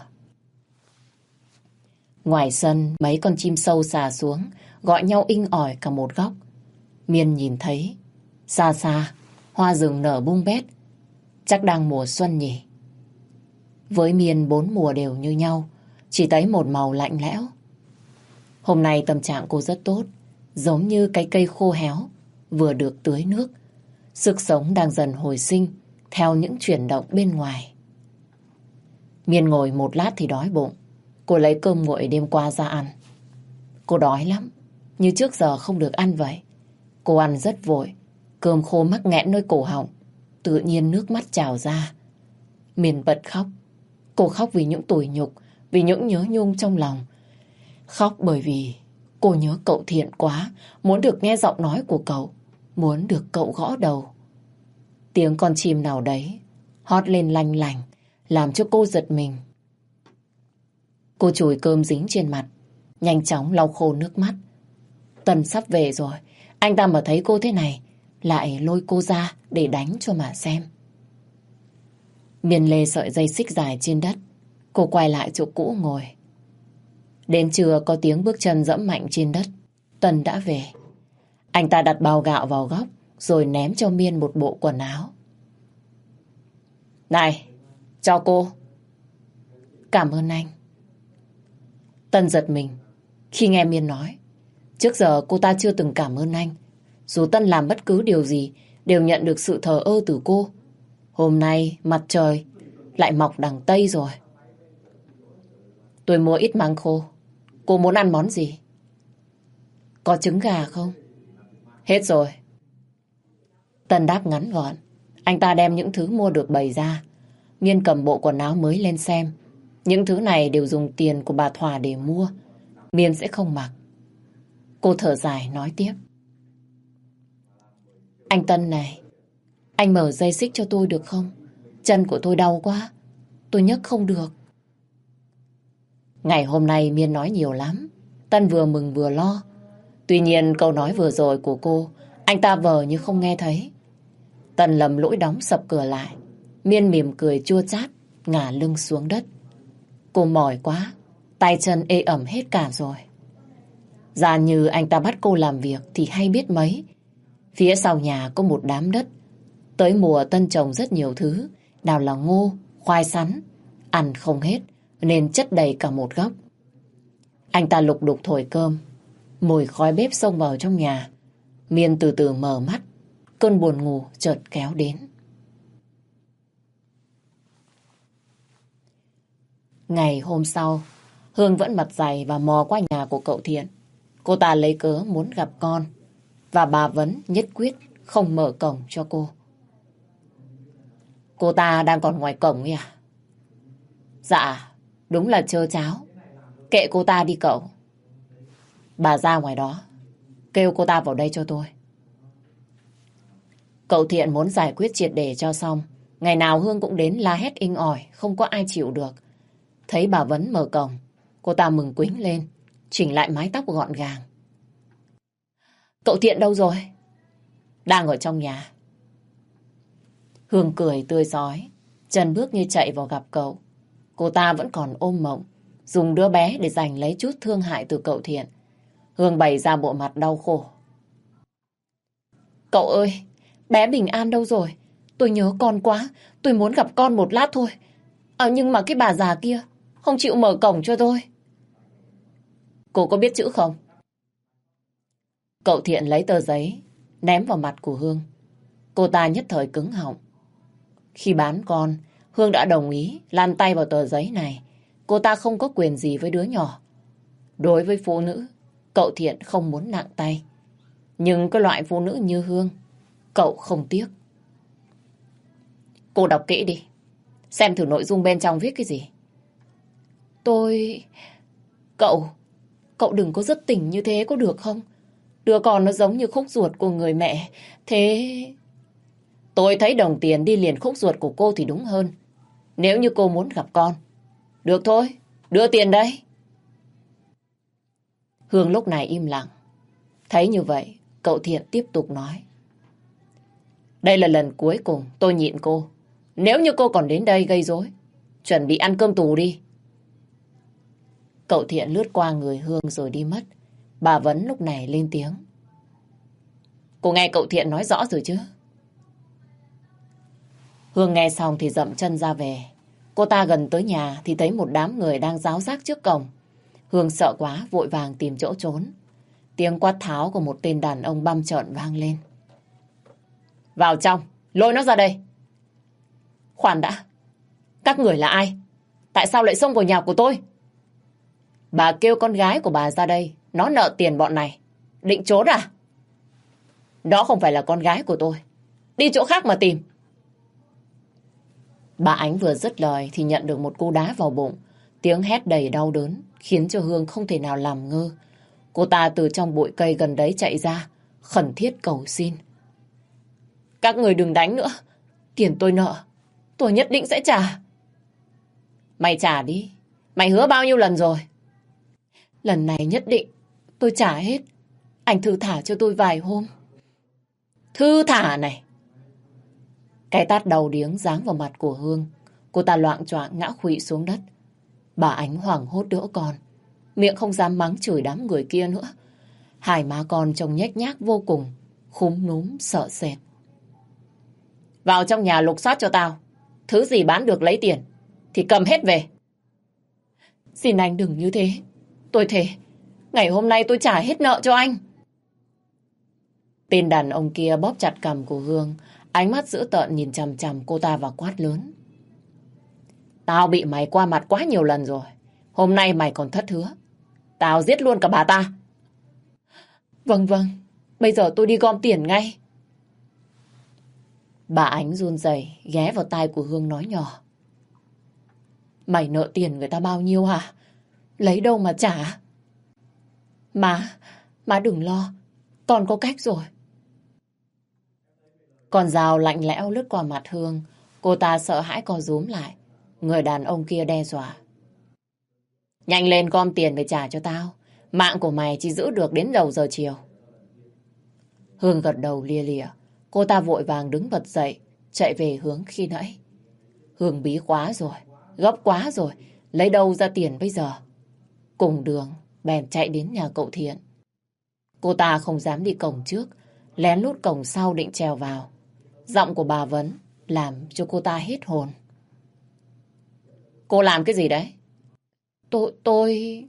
S1: Ngoài sân, mấy con chim sâu xà xuống, gọi nhau inh ỏi cả một góc. Miên nhìn thấy, xa xa, hoa rừng nở bung bét. Chắc đang mùa xuân nhỉ. Với Miên bốn mùa đều như nhau, chỉ thấy một màu lạnh lẽo. Hôm nay tâm trạng cô rất tốt, giống như cái cây khô héo, vừa được tưới nước. Sức sống đang dần hồi sinh theo những chuyển động bên ngoài. Miên ngồi một lát thì đói bụng. Cô lấy cơm nguội đêm qua ra ăn. Cô đói lắm, như trước giờ không được ăn vậy. Cô ăn rất vội, cơm khô mắc nghẹn nơi cổ họng. tự nhiên nước mắt trào ra. Miên bật khóc. Cô khóc vì những tủi nhục, vì những nhớ nhung trong lòng. Khóc bởi vì cô nhớ cậu Thiện quá, muốn được nghe giọng nói của cậu, muốn được cậu gõ đầu. Tiếng con chim nào đấy hót lên lanh lành, làm cho cô giật mình. Cô chùi cơm dính trên mặt, nhanh chóng lau khô nước mắt. Tân sắp về rồi, anh ta mà thấy cô thế này, lại lôi cô ra để đánh cho mà xem. Miên lê sợi dây xích dài trên đất, cô quay lại chỗ cũ ngồi. Đến trưa có tiếng bước chân dẫm mạnh trên đất, Tân đã về. Anh ta đặt bao gạo vào góc, rồi ném cho Miên một bộ quần áo. Này, cho cô. Cảm ơn anh. Tân giật mình khi nghe Miên nói. Trước giờ cô ta chưa từng cảm ơn anh. Dù Tân làm bất cứ điều gì, đều nhận được sự thờ ơ từ cô. Hôm nay mặt trời lại mọc đằng Tây rồi. Tôi mua ít măng khô. Cô muốn ăn món gì? Có trứng gà không? Hết rồi. Tân đáp ngắn gọn. Anh ta đem những thứ mua được bày ra. Miên cầm bộ quần áo mới lên xem. Những thứ này đều dùng tiền của bà Thỏa để mua. Miên sẽ không mặc. Cô thở dài nói tiếp. Anh Tân này, anh mở dây xích cho tôi được không? Chân của tôi đau quá, tôi nhấc không được. Ngày hôm nay Miên nói nhiều lắm. Tân vừa mừng vừa lo. Tuy nhiên câu nói vừa rồi của cô, anh ta vờ như không nghe thấy. Tân lầm lỗi đóng sập cửa lại. Miên mỉm cười chua chát, ngả lưng xuống đất. Cô mỏi quá, tay chân ê ẩm hết cả rồi. Giả như anh ta bắt cô làm việc thì hay biết mấy. Phía sau nhà có một đám đất. Tới mùa Tân trồng rất nhiều thứ. Nào là ngô, khoai sắn. Ăn không hết nên chất đầy cả một góc. Anh ta lục đục thổi cơm. Mùi khói bếp xông vào trong nhà. Miên từ từ mở mắt. Cơn buồn ngủ chợt kéo đến. Ngày hôm sau, Hương vẫn mặt dày và mò qua nhà của cậu Thiện. Cô ta lấy cớ muốn gặp con. Và bà Vấn nhất quyết không mở cổng cho cô. Cô ta đang còn ngoài cổng ấy à? Dạ, đúng là trơ cháo. Kệ cô ta đi cậu. Bà ra ngoài đó, kêu cô ta vào đây cho tôi. Cậu Thiện muốn giải quyết triệt để cho xong. Ngày nào Hương cũng đến la hét inh ỏi, không có ai chịu được. Thấy bà Vấn mở cổng, cô ta mừng quính lên, chỉnh lại mái tóc gọn gàng. Cậu Thiện đâu rồi? Đang ở trong nhà. Hương cười tươi rói, chân bước như chạy vào gặp cậu. Cô ta vẫn còn ôm mộng, dùng đứa bé để giành lấy chút thương hại từ cậu Thiện. Hương bày ra bộ mặt đau khổ. Cậu ơi, bé Bình An đâu rồi? Tôi nhớ con quá, tôi muốn gặp con một lát thôi. À, nhưng mà cái bà già kia không chịu mở cổng cho tôi. Cô có biết chữ không? Cậu Thiện lấy tờ giấy, ném vào mặt của Hương. Cô ta nhất thời cứng họng. Khi bán con, Hương đã đồng ý lan tay vào tờ giấy này. Cô ta không có quyền gì với đứa nhỏ. Đối với phụ nữ, cậu Thiện không muốn nặng tay. Nhưng cái loại phụ nữ như Hương, cậu không tiếc. Cô đọc kỹ đi. Xem thử nội dung bên trong viết cái gì. Tôi... Cậu... Cậu đừng có rất tình như thế có được không? Đứa con nó giống như khúc ruột của người mẹ. Thế... Tôi thấy đồng tiền đi liền khúc ruột của cô thì đúng hơn. Nếu như cô muốn gặp con. Được thôi, đưa tiền đây. Hương lúc này im lặng. Thấy như vậy, cậu Thiện tiếp tục nói. Đây là lần cuối cùng tôi nhịn cô. Nếu như cô còn đến đây gây rối, chuẩn bị ăn cơm tù đi. Cậu Thiện lướt qua người Hương rồi đi mất. Bà Vấn lúc này lên tiếng. Cô nghe cậu Thiện nói rõ rồi chứ? Hương nghe xong thì dậm chân ra về. Cô ta gần tới nhà thì thấy một đám người đang ráo rác trước cổng. Hương sợ quá vội vàng tìm chỗ trốn. Tiếng quát tháo của một tên đàn ông băm trợn vang lên. Vào trong, lôi nó ra đây. Khoan đã, các người là ai? Tại sao lại xông vào nhà của tôi? Bà kêu con gái của bà ra đây, nó nợ tiền bọn này. Định trốn à? Đó không phải là con gái của tôi. Đi chỗ khác mà tìm. Bà Ánh vừa dứt lời thì nhận được một cú đá vào bụng. Tiếng hét đầy đau đớn khiến cho Hương không thể nào làm ngơ. Cô ta từ trong bụi cây gần đấy chạy ra, khẩn thiết cầu xin. Các người đừng đánh nữa. Tiền tôi nợ, tôi nhất định sẽ trả. Mày trả đi. Mày hứa bao nhiêu lần rồi? Lần này nhất định tôi trả hết. Anh thư thả cho tôi vài hôm. Thư thả này. Cái tát đầu điếng giáng vào mặt của Hương. Cô ta loạng choạng ngã khuỵu xuống đất. Bà Ánh hoảng hốt đỡ con, miệng không dám mắng chửi đám người kia nữa. Hai má con trông nhếch nhác vô cùng, khúm núm sợ sệt. Vào trong nhà lục soát cho tao. Thứ gì bán được lấy tiền thì cầm hết về. Xin anh đừng như thế. Tôi thề, ngày hôm nay tôi trả hết nợ cho anh. Tên đàn ông kia bóp chặt cằm của Hương, ánh mắt dữ tợn nhìn chằm chằm cô ta và quát lớn. Tao bị mày qua mặt quá nhiều lần rồi. Hôm nay mày còn thất hứa. Tao giết luôn cả bà ta. Vâng vâng, bây giờ tôi đi gom tiền ngay. Bà Ánh run rẩy ghé vào tai của Hương nói nhỏ. Mày nợ tiền người ta bao nhiêu hả? Lấy đâu mà trả? Má, má đừng lo. Con có cách rồi. Con dao lạnh lẽo lướt qua mặt Hương. Cô ta sợ hãi co rúm lại. Người đàn ông kia đe dọa. Nhanh lên gom tiền về trả cho tao. Mạng của mày chỉ giữ được đến đầu giờ chiều. Hương gật đầu lia lịa. Cô ta vội vàng đứng bật dậy, chạy về hướng khi nãy. Hương bí quá rồi, gấp quá rồi, lấy đâu ra tiền bây giờ? Cùng đường, bèn chạy đến nhà cậu Thiện. Cô ta không dám đi cổng trước, lén lút cổng sau định trèo vào. Giọng của bà Vấn làm cho cô ta hết hồn. Cô làm cái gì đấy? Tôi... tôi...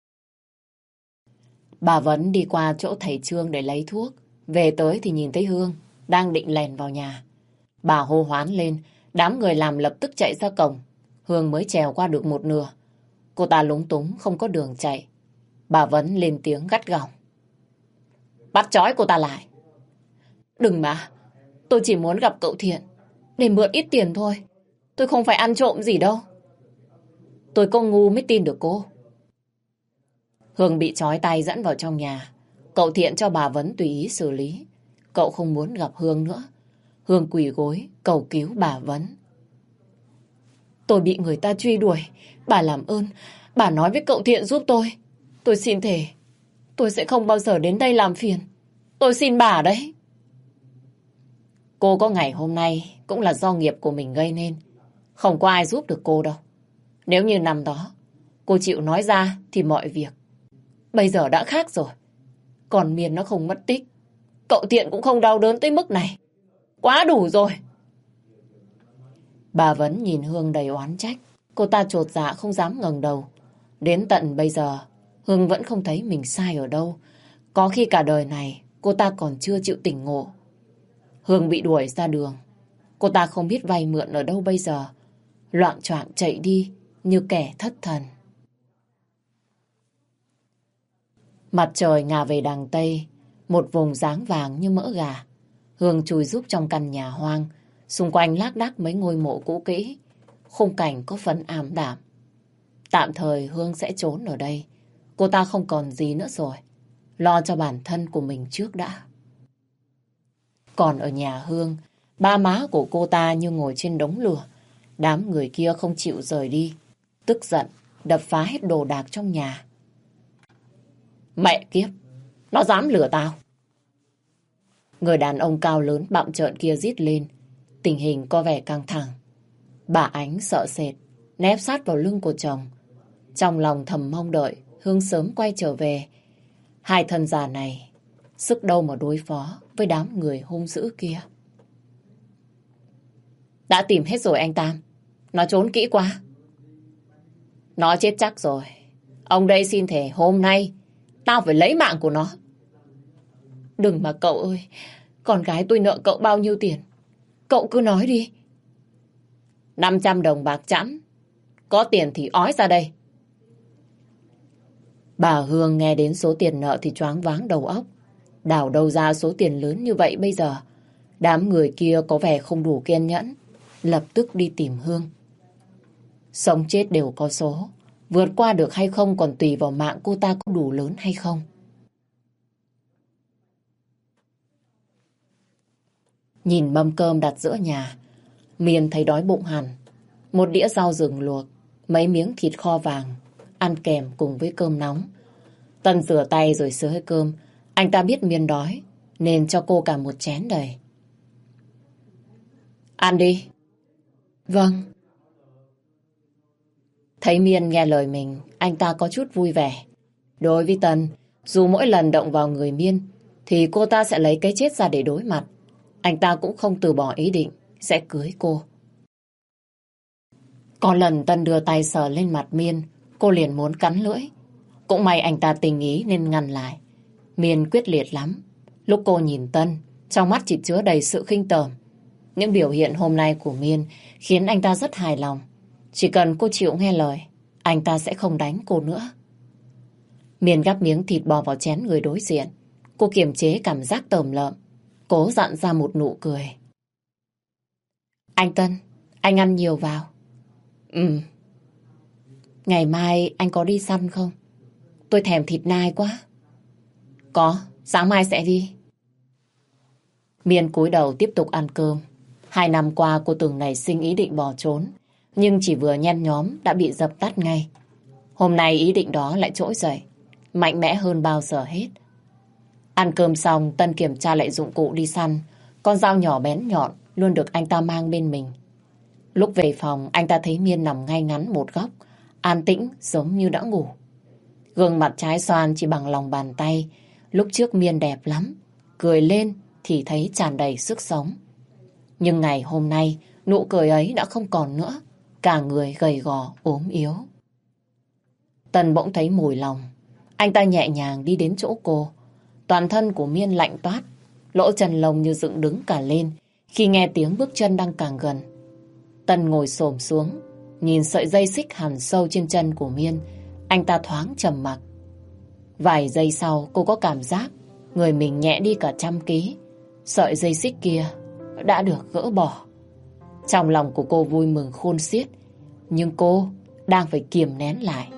S1: Bà Vấn đi qua chỗ thầy Trương để lấy thuốc. Về tới thì nhìn thấy Hương đang định lèn vào nhà. Bà hô hoán lên, đám người làm lập tức chạy ra cổng. Hương mới trèo qua được một nửa. Cô ta lúng túng không có đường chạy. Bà Vấn lên tiếng gắt gỏng. Bắt trói cô ta lại. Đừng mà, tôi chỉ muốn gặp cậu Thiện để mượn ít tiền thôi. Tôi không phải ăn trộm gì đâu. Tôi có ngu mới tin được cô. Hương bị trói tay dẫn vào trong nhà. Cậu Thiện cho bà Vấn tùy ý xử lý. Cậu không muốn gặp Hương nữa. Hương quỳ gối cầu cứu bà Vấn. Tôi bị người ta truy đuổi. Bà làm ơn, bà nói với cậu Thiện giúp tôi. Tôi xin thề, tôi sẽ không bao giờ đến đây làm phiền. Tôi xin bà đấy. Cô có ngày hôm nay cũng là do nghiệp của mình gây nên. Không có ai giúp được cô đâu. Nếu như năm đó cô chịu nói ra thì mọi việc bây giờ đã khác rồi. Còn Miên nó không mất tích, cậu Thiện cũng không đau đớn tới mức này. Quá đủ rồi. Bà Vấn nhìn Hương đầy oán trách. Cô ta chột dạ không dám ngẩng đầu. Đến tận bây giờ Hương vẫn không thấy mình sai ở đâu. Có khi cả đời này cô ta còn chưa chịu tỉnh ngộ. Hương bị đuổi ra đường. Cô ta không biết vay mượn ở đâu bây giờ. Loạng choạng chạy đi như kẻ thất thần. Mặt trời ngả về đằng Tây, một vùng dáng vàng như mỡ gà. Hương chui rúc trong căn nhà hoang, xung quanh lác đác mấy ngôi mộ cũ kỹ. Khung cảnh có phần ảm đạm. Tạm thời Hương sẽ trốn ở đây. Cô ta không còn gì nữa rồi. Lo cho bản thân của mình trước đã. Còn ở nhà Hương, ba má của cô ta như ngồi trên đống lửa. Đám người kia không chịu rời đi. Tức giận, đập phá hết đồ đạc trong nhà. Mẹ kiếp, nó dám lừa tao. Người đàn ông cao lớn bặm trợn kia rít lên. Tình hình có vẻ căng thẳng. Bà Ánh sợ sệt, nép sát vào lưng của chồng. Trong lòng thầm mong đợi Hương sớm quay trở về. Hai thân già này sức đâu mà đối phó với đám người hung dữ kia. Đã tìm hết rồi anh Tam. Nó trốn kỹ quá. Nó chết chắc rồi. Ông đây xin thề hôm nay tao phải lấy mạng của nó. Đừng mà cậu ơi. Con gái tôi nợ cậu bao nhiêu tiền? Cậu cứ nói đi. năm trăm đồng bạc chẵn. Có tiền thì ói ra đây. Bà Hương nghe đến số tiền nợ thì choáng váng đầu óc. Đào đâu ra số tiền lớn như vậy bây giờ? Đám người kia có vẻ không đủ kiên nhẫn. lập tức đi tìm Hương. Sống chết đều có số, vượt qua được hay không còn tùy vào mạng cô ta có đủ lớn hay không. Nhìn mâm cơm đặt giữa nhà, Miên thấy đói bụng hẳn. Một đĩa rau rừng luộc, mấy miếng thịt kho vàng, ăn kèm cùng với cơm nóng. Tân rửa tay rồi xới cơm. Anh ta biết Miên đói, nên cho cô cả một chén đầy. Ăn đi. Vâng. Thấy Miên nghe lời mình, anh ta có chút vui vẻ. Đối với Tân, dù mỗi lần động vào người Miên, thì cô ta sẽ lấy cái chết ra để đối mặt. Anh ta cũng không từ bỏ ý định sẽ cưới cô. Có lần Tân đưa tay sờ lên mặt Miên, cô liền muốn cắn lưỡi. Cũng may anh ta tình ý nên ngăn lại. Miên quyết liệt lắm. Lúc cô nhìn Tân, trong mắt chỉ chứa đầy sự khinh tởm. Những biểu hiện hôm nay của Miên khiến anh ta rất hài lòng. Chỉ cần cô chịu nghe lời, anh ta sẽ không đánh cô nữa. Miên gắp miếng thịt bò vào chén người đối diện. Cô kiềm chế cảm giác tởm lợm, cố dặn ra một nụ cười. Anh Tân, anh ăn nhiều vào. Ừ. Ngày mai anh có đi săn không? Tôi thèm thịt nai quá. Có, sáng mai sẽ đi. Miên cúi đầu tiếp tục ăn cơm. Hai năm qua cô từng nảy sinh ý định bỏ trốn, nhưng chỉ vừa nhen nhóm đã bị dập tắt ngay. Hôm nay ý định đó lại trỗi dậy, mạnh mẽ hơn bao giờ hết. Ăn cơm xong, Tân kiểm tra lại dụng cụ đi săn. Con dao nhỏ bén nhọn luôn được anh ta mang bên mình. Lúc về phòng, anh ta thấy Miên nằm ngay ngắn một góc, an tĩnh giống như đã ngủ. Gương mặt trái xoan chỉ bằng lòng bàn tay. Lúc trước Miên đẹp lắm, cười lên thì thấy tràn đầy sức sống. Nhưng ngày hôm nay, nụ cười ấy đã không còn nữa. Cả người gầy gò, ốm yếu. Tân bỗng thấy mùi lòng. Anh ta nhẹ nhàng đi đến chỗ cô. Toàn thân của Miên lạnh toát, lỗ chân lông như dựng đứng cả lên khi nghe tiếng bước chân đang càng gần. Tân ngồi xổm xuống, nhìn sợi dây xích hằn sâu trên chân của Miên. Anh ta thoáng trầm mặc. Vài giây sau cô có cảm giác người mình nhẹ đi cả trăm ký. Sợi dây xích kia đã được gỡ bỏ. Trong lòng của cô vui mừng khôn xiết, nhưng cô đang phải kiềm nén lại.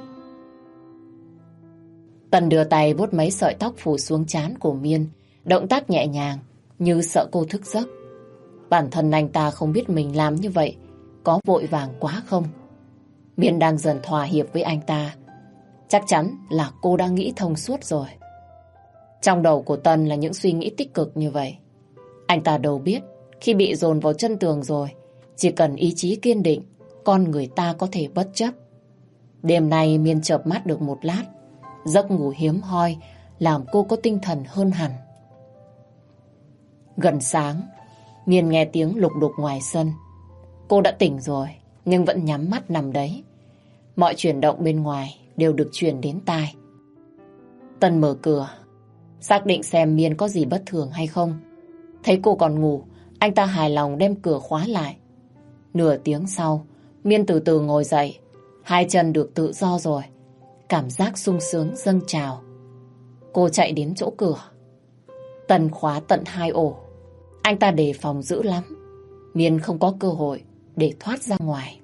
S1: Tân đưa tay vuốt mấy sợi tóc phủ xuống trán của Miên, động tác nhẹ nhàng như sợ cô thức giấc. Bản thân anh ta không biết mình làm như vậy có vội vàng quá không. Miên đang dần thỏa hiệp với anh ta. Chắc chắn là cô đang nghĩ thông suốt rồi. Trong đầu của Tân là những suy nghĩ tích cực như vậy. Anh ta đâu biết khi bị dồn vào chân tường rồi, chỉ cần ý chí kiên định, con người ta có thể bất chấp. Đêm nay Miên chợp mắt được một lát. Giấc ngủ hiếm hoi làm cô có tinh thần hơn hẳn. Gần sáng, Miên nghe tiếng lục đục ngoài sân. Cô đã tỉnh rồi, nhưng vẫn nhắm mắt nằm đấy. Mọi chuyển động bên ngoài đều được truyền đến tai. Tân mở cửa, xác định xem Miên có gì bất thường hay không. Thấy cô còn ngủ, anh ta hài lòng đem cửa khóa lại. Nửa tiếng sau, Miên từ từ ngồi dậy. Hai chân được tự do rồi. Cảm giác sung sướng dâng trào. Cô chạy đến chỗ cửa. Tân khóa tận hai ổ. Anh ta đề phòng dữ lắm. Miên không có cơ hội để thoát ra ngoài.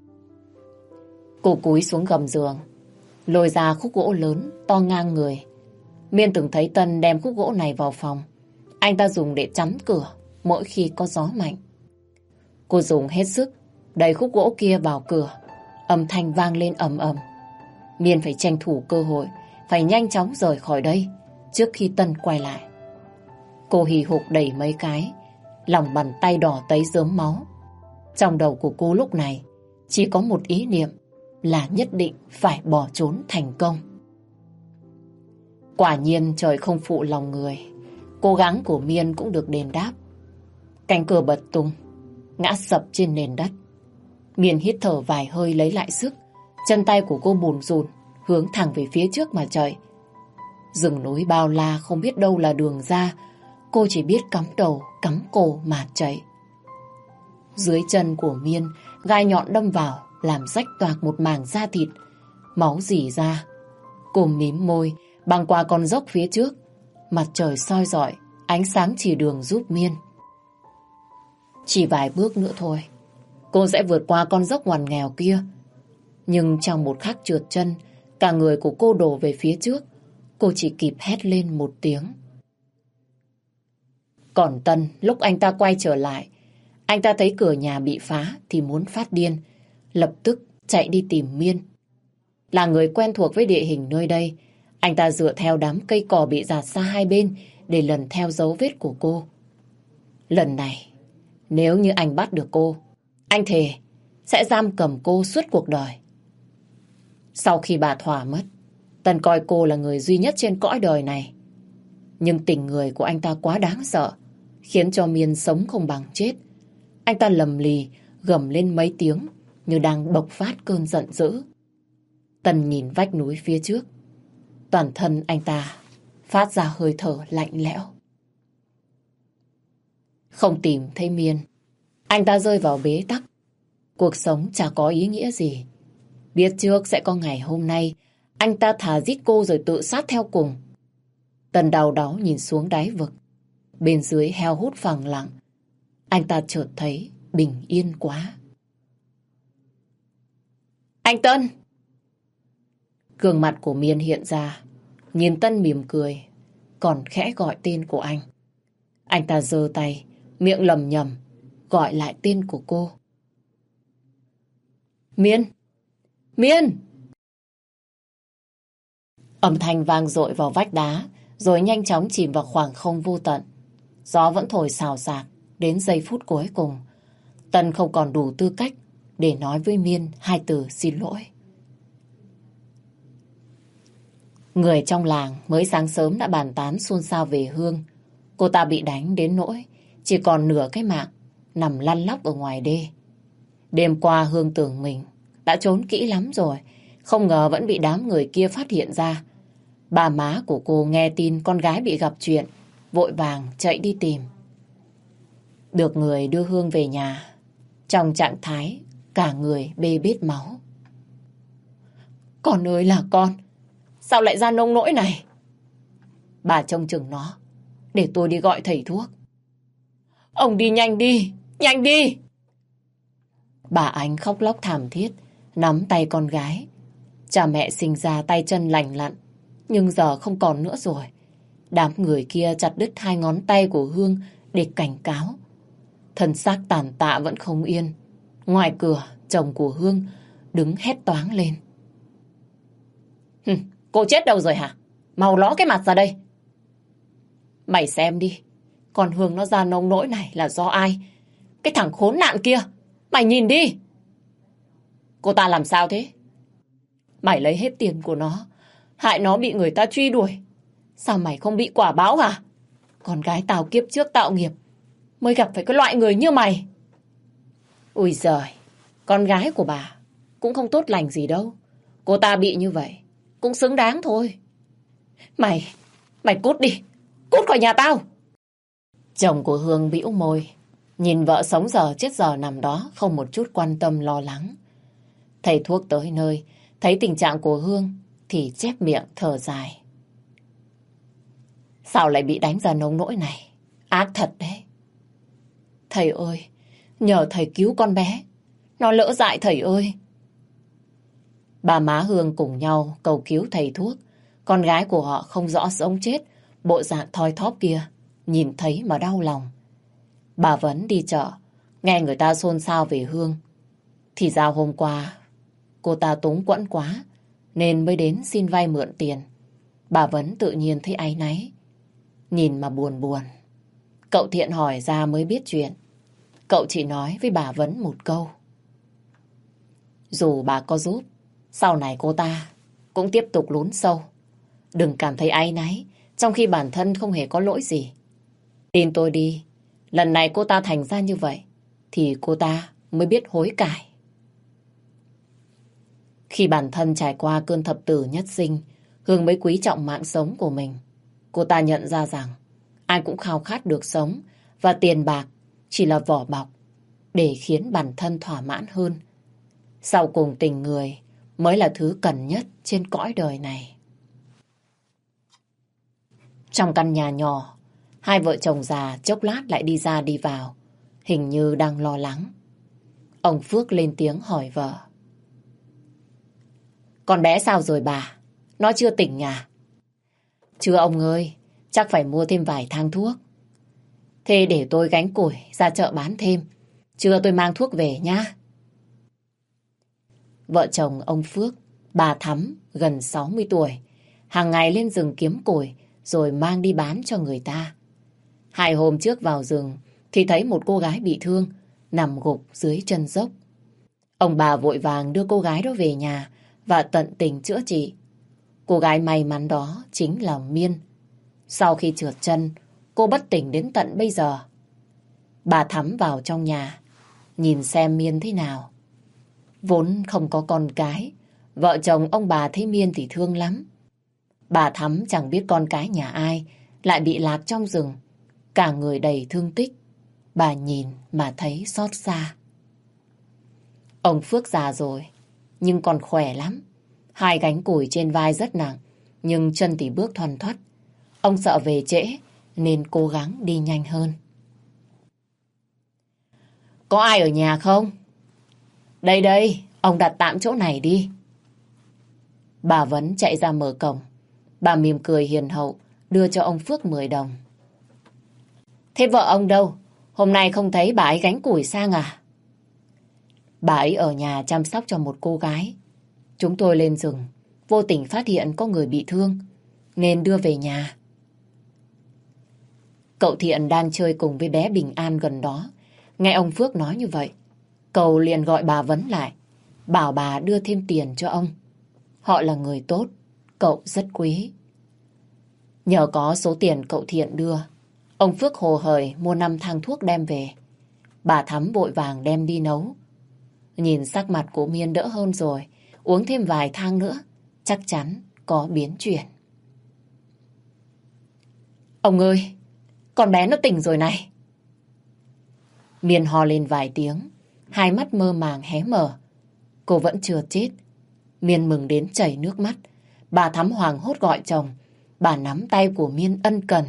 S1: Cô cúi xuống gầm giường, lôi ra khúc gỗ lớn to ngang người. Miên từng thấy Tân đem khúc gỗ này vào phòng. Anh ta dùng để chắn cửa mỗi khi có gió mạnh. Cô dùng hết sức đẩy khúc gỗ kia vào cửa. Âm thanh vang lên ầm ầm. Miên phải tranh thủ cơ hội, phải nhanh chóng rời khỏi đây trước khi Tân quay lại. Cô hì hục đẩy mấy cái, lòng bàn tay đỏ tấy rớm máu. Trong đầu của cô lúc này chỉ có một ý niệm là nhất định phải bỏ trốn thành công. Quả nhiên trời không phụ lòng người. Cố gắng của Miên cũng được đền đáp. Cánh cửa bật tung, ngã sập trên nền đất. Miên hít thở vài hơi lấy lại sức. Chân tay của cô bùn rùn, hướng thẳng về phía trước mà chạy. Rừng núi bao la không biết đâu là đường ra. Cô chỉ biết cắm đầu, cắm cổ mà chạy. Dưới chân của Miên, gai nhọn đâm vào, làm rách toạc một mảng da thịt. Máu rỉ ra. Cô mím môi, băng qua con dốc phía trước. Mặt trời soi rọi, ánh sáng chỉ đường giúp Miên. Chỉ vài bước nữa thôi, cô sẽ vượt qua con dốc ngoằn nghèo kia. Nhưng trong một khắc trượt chân, cả người của cô đổ về phía trước. Cô chỉ kịp hét lên một tiếng. Còn Tân, lúc anh ta quay trở lại, anh ta thấy cửa nhà bị phá thì muốn phát điên. Lập tức chạy đi tìm Miên. Là người quen thuộc với địa hình nơi đây, anh ta dựa theo đám cây cỏ bị rạt xa hai bên để lần theo dấu vết của cô. Lần này, nếu như anh bắt được cô, anh thề sẽ giam cầm cô suốt cuộc đời. Sau khi bà Thỏa mất, Tân coi cô là người duy nhất trên cõi đời này. Nhưng tình người của anh ta quá đáng sợ, khiến cho Miên sống không bằng chết. Anh ta lầm lì, gầm lên mấy tiếng như đang bộc phát cơn giận dữ. Tân nhìn vách núi phía trước. Toàn thân anh ta phát ra hơi thở lạnh lẽo. Không tìm thấy Miên, anh ta rơi vào bế tắc. Cuộc sống chả có ý nghĩa gì. Biết trước sẽ có ngày hôm nay, anh ta thà giết cô rồi tự sát theo cùng. Tân đau đáu nhìn xuống đáy vực. Bên dưới heo hút phẳng lặng. Anh ta chợt thấy bình yên quá. Anh Tân! Gương mặt của Miên hiện ra. Nhìn Tân mỉm cười, còn khẽ gọi tên của anh. Anh ta giơ tay, miệng lầm nhầm, gọi lại tên của cô. Miên! Miên! Âm thanh vang dội vào vách đá, rồi nhanh chóng chìm vào khoảng không vô tận. Gió vẫn thổi xào xạc, đến giây phút cuối cùng. Tân không còn đủ tư cách để nói với Miên hai từ xin lỗi. Người trong làng mới sáng sớm đã bàn tán xôn xao về Hương. Cô ta bị đánh đến nỗi chỉ còn nửa cái mạng, nằm lăn lóc ở ngoài đê. Đêm qua Hương tưởng mình đã trốn kỹ lắm rồi, không ngờ vẫn bị đám người kia phát hiện ra. Bà má của cô nghe tin con gái bị gặp chuyện, vội vàng chạy đi tìm. Được người đưa Hương về nhà, trong trạng thái cả người bê bết máu. Con ơi là con, sao lại ra nông nỗi này? Bà trông chừng nó, để tôi đi gọi thầy thuốc. Ông đi nhanh đi, nhanh đi! Bà Ánh khóc lóc thảm thiết, nắm tay con gái. Cha mẹ sinh ra tay chân lành lặn, nhưng giờ không còn nữa rồi. Đám người kia chặt đứt hai ngón tay của Hương để cảnh cáo. Thân xác tàn tạ vẫn không yên. Ngoài cửa, chồng của Hương đứng hét toáng lên. Hừ, cô chết đâu rồi hả? Mau ló cái mặt ra đây. Mày xem đi, con Hương nó ra nông nỗi này là do ai? Cái thằng khốn nạn kia, mày nhìn đi. Cô ta làm sao thế? Mày lấy hết tiền của nó, hại nó bị người ta truy đuổi. Sao mày không bị quả báo hả? Con gái tao kiếp trước tạo nghiệp, mới gặp phải cái loại người như mày. Ui giời, con gái của bà cũng không tốt lành gì đâu. Cô ta bị như vậy cũng xứng đáng thôi. Mày, mày cút đi, cút khỏi nhà tao. Chồng của Hương bĩu môi, nhìn vợ sống giờ chết giờ nằm đó, không một chút quan tâm lo lắng. Thầy thuốc tới nơi, thấy tình trạng của Hương thì chép miệng thở dài. Sao lại bị đánh ra nông nỗi này? Ác thật đấy. Thầy ơi, nhờ thầy cứu con bé, nó lỡ dại thầy ơi. Bà má Hương cùng nhau cầu cứu thầy thuốc. Con gái của họ không rõ sống chết, bộ dạng thoi thóp kia, nhìn thấy mà đau lòng. Bà Vấn đi chợ, nghe người ta xôn xao về Hương. Thì ra hôm qua, cô ta túng quẫn quá, nên mới đến xin vay mượn tiền. Bà Vấn tự nhiên thấy áy náy, nhìn mà buồn buồn. Cậu Thiện hỏi ra mới biết chuyện. Cậu chỉ nói với bà Vấn một câu. Dù bà có giúp, sau này cô ta cũng tiếp tục lún sâu. Đừng cảm thấy áy náy, trong khi bản thân không hề có lỗi gì. Tin tôi đi, lần này cô ta thành ra như vậy, thì cô ta mới biết hối cải. Khi bản thân trải qua cơn thập tử nhất sinh, Hương mới quý trọng mạng sống của mình. Cô ta nhận ra rằng ai cũng khao khát được sống, và tiền bạc chỉ là vỏ bọc để khiến bản thân thỏa mãn hơn. Sau cùng tình người mới là thứ cần nhất trên cõi đời này. Trong căn nhà nhỏ, hai vợ chồng già chốc lát lại đi ra đi vào, hình như đang lo lắng. Ông Phước lên tiếng hỏi vợ. Con bé sao rồi bà? Nó chưa tỉnh à? Chưa ông ơi, chắc phải mua thêm vài thang thuốc. Thế để tôi gánh củi ra chợ bán thêm. Trưa tôi mang thuốc về nhá. Vợ chồng ông Phước, bà Thắm, gần sáu mươi tuổi, hàng ngày lên rừng kiếm củi rồi mang đi bán cho người ta. Hai hôm trước vào rừng thì thấy một cô gái bị thương, nằm gục dưới chân dốc. Ông bà vội vàng đưa cô gái đó về nhà và tận tình chữa trị. Cô gái may mắn đó chính là Miên. Sau khi trượt chân, cô bất tỉnh đến tận bây giờ. Bà Thắm vào trong nhà, nhìn xem Miên thế nào. Vốn không có con cái, vợ chồng ông bà thấy Miên thì thương lắm. Bà Thắm chẳng biết con cái nhà ai lại bị lạc trong rừng, cả người đầy thương tích. Bà nhìn mà thấy xót xa. Ông Phước già rồi, nhưng còn khỏe lắm. Hai gánh củi trên vai rất nặng, nhưng chân thì bước thoăn thoắt. Ông sợ về trễ nên cố gắng đi nhanh hơn. Có ai ở nhà không? Đây đây, ông đặt tạm chỗ này đi. Bà Vấn chạy ra mở cổng. Bà mỉm cười hiền hậu, đưa cho ông Phước mười đồng. Thế vợ ông đâu? Hôm nay không thấy bà ấy gánh củi sang à? Bà ấy ở nhà chăm sóc cho một cô gái. Chúng tôi lên rừng, vô tình phát hiện có người bị thương, nên đưa về nhà. Cậu Thiện đang chơi cùng với bé Bình An gần đó. Nghe ông Phước nói như vậy, cậu liền gọi bà Vấn lại, bảo bà đưa thêm tiền cho ông. Họ là người tốt, cậu rất quý. Nhờ có số tiền cậu Thiện đưa, ông Phước hồ hởi mua năm thang thuốc đem về. Bà Thắm vội vàng đem đi nấu. Nhìn sắc mặt của Miên đỡ hơn rồi, uống thêm vài thang nữa, chắc chắn có biến chuyển. Ông ơi, con bé nó tỉnh rồi này. Miên ho lên vài tiếng, hai mắt mơ màng hé mở. Cô vẫn chưa chết. Miên mừng đến chảy nước mắt. Bà Thắm hoảng hốt gọi chồng. Bà nắm tay của Miên ân cần.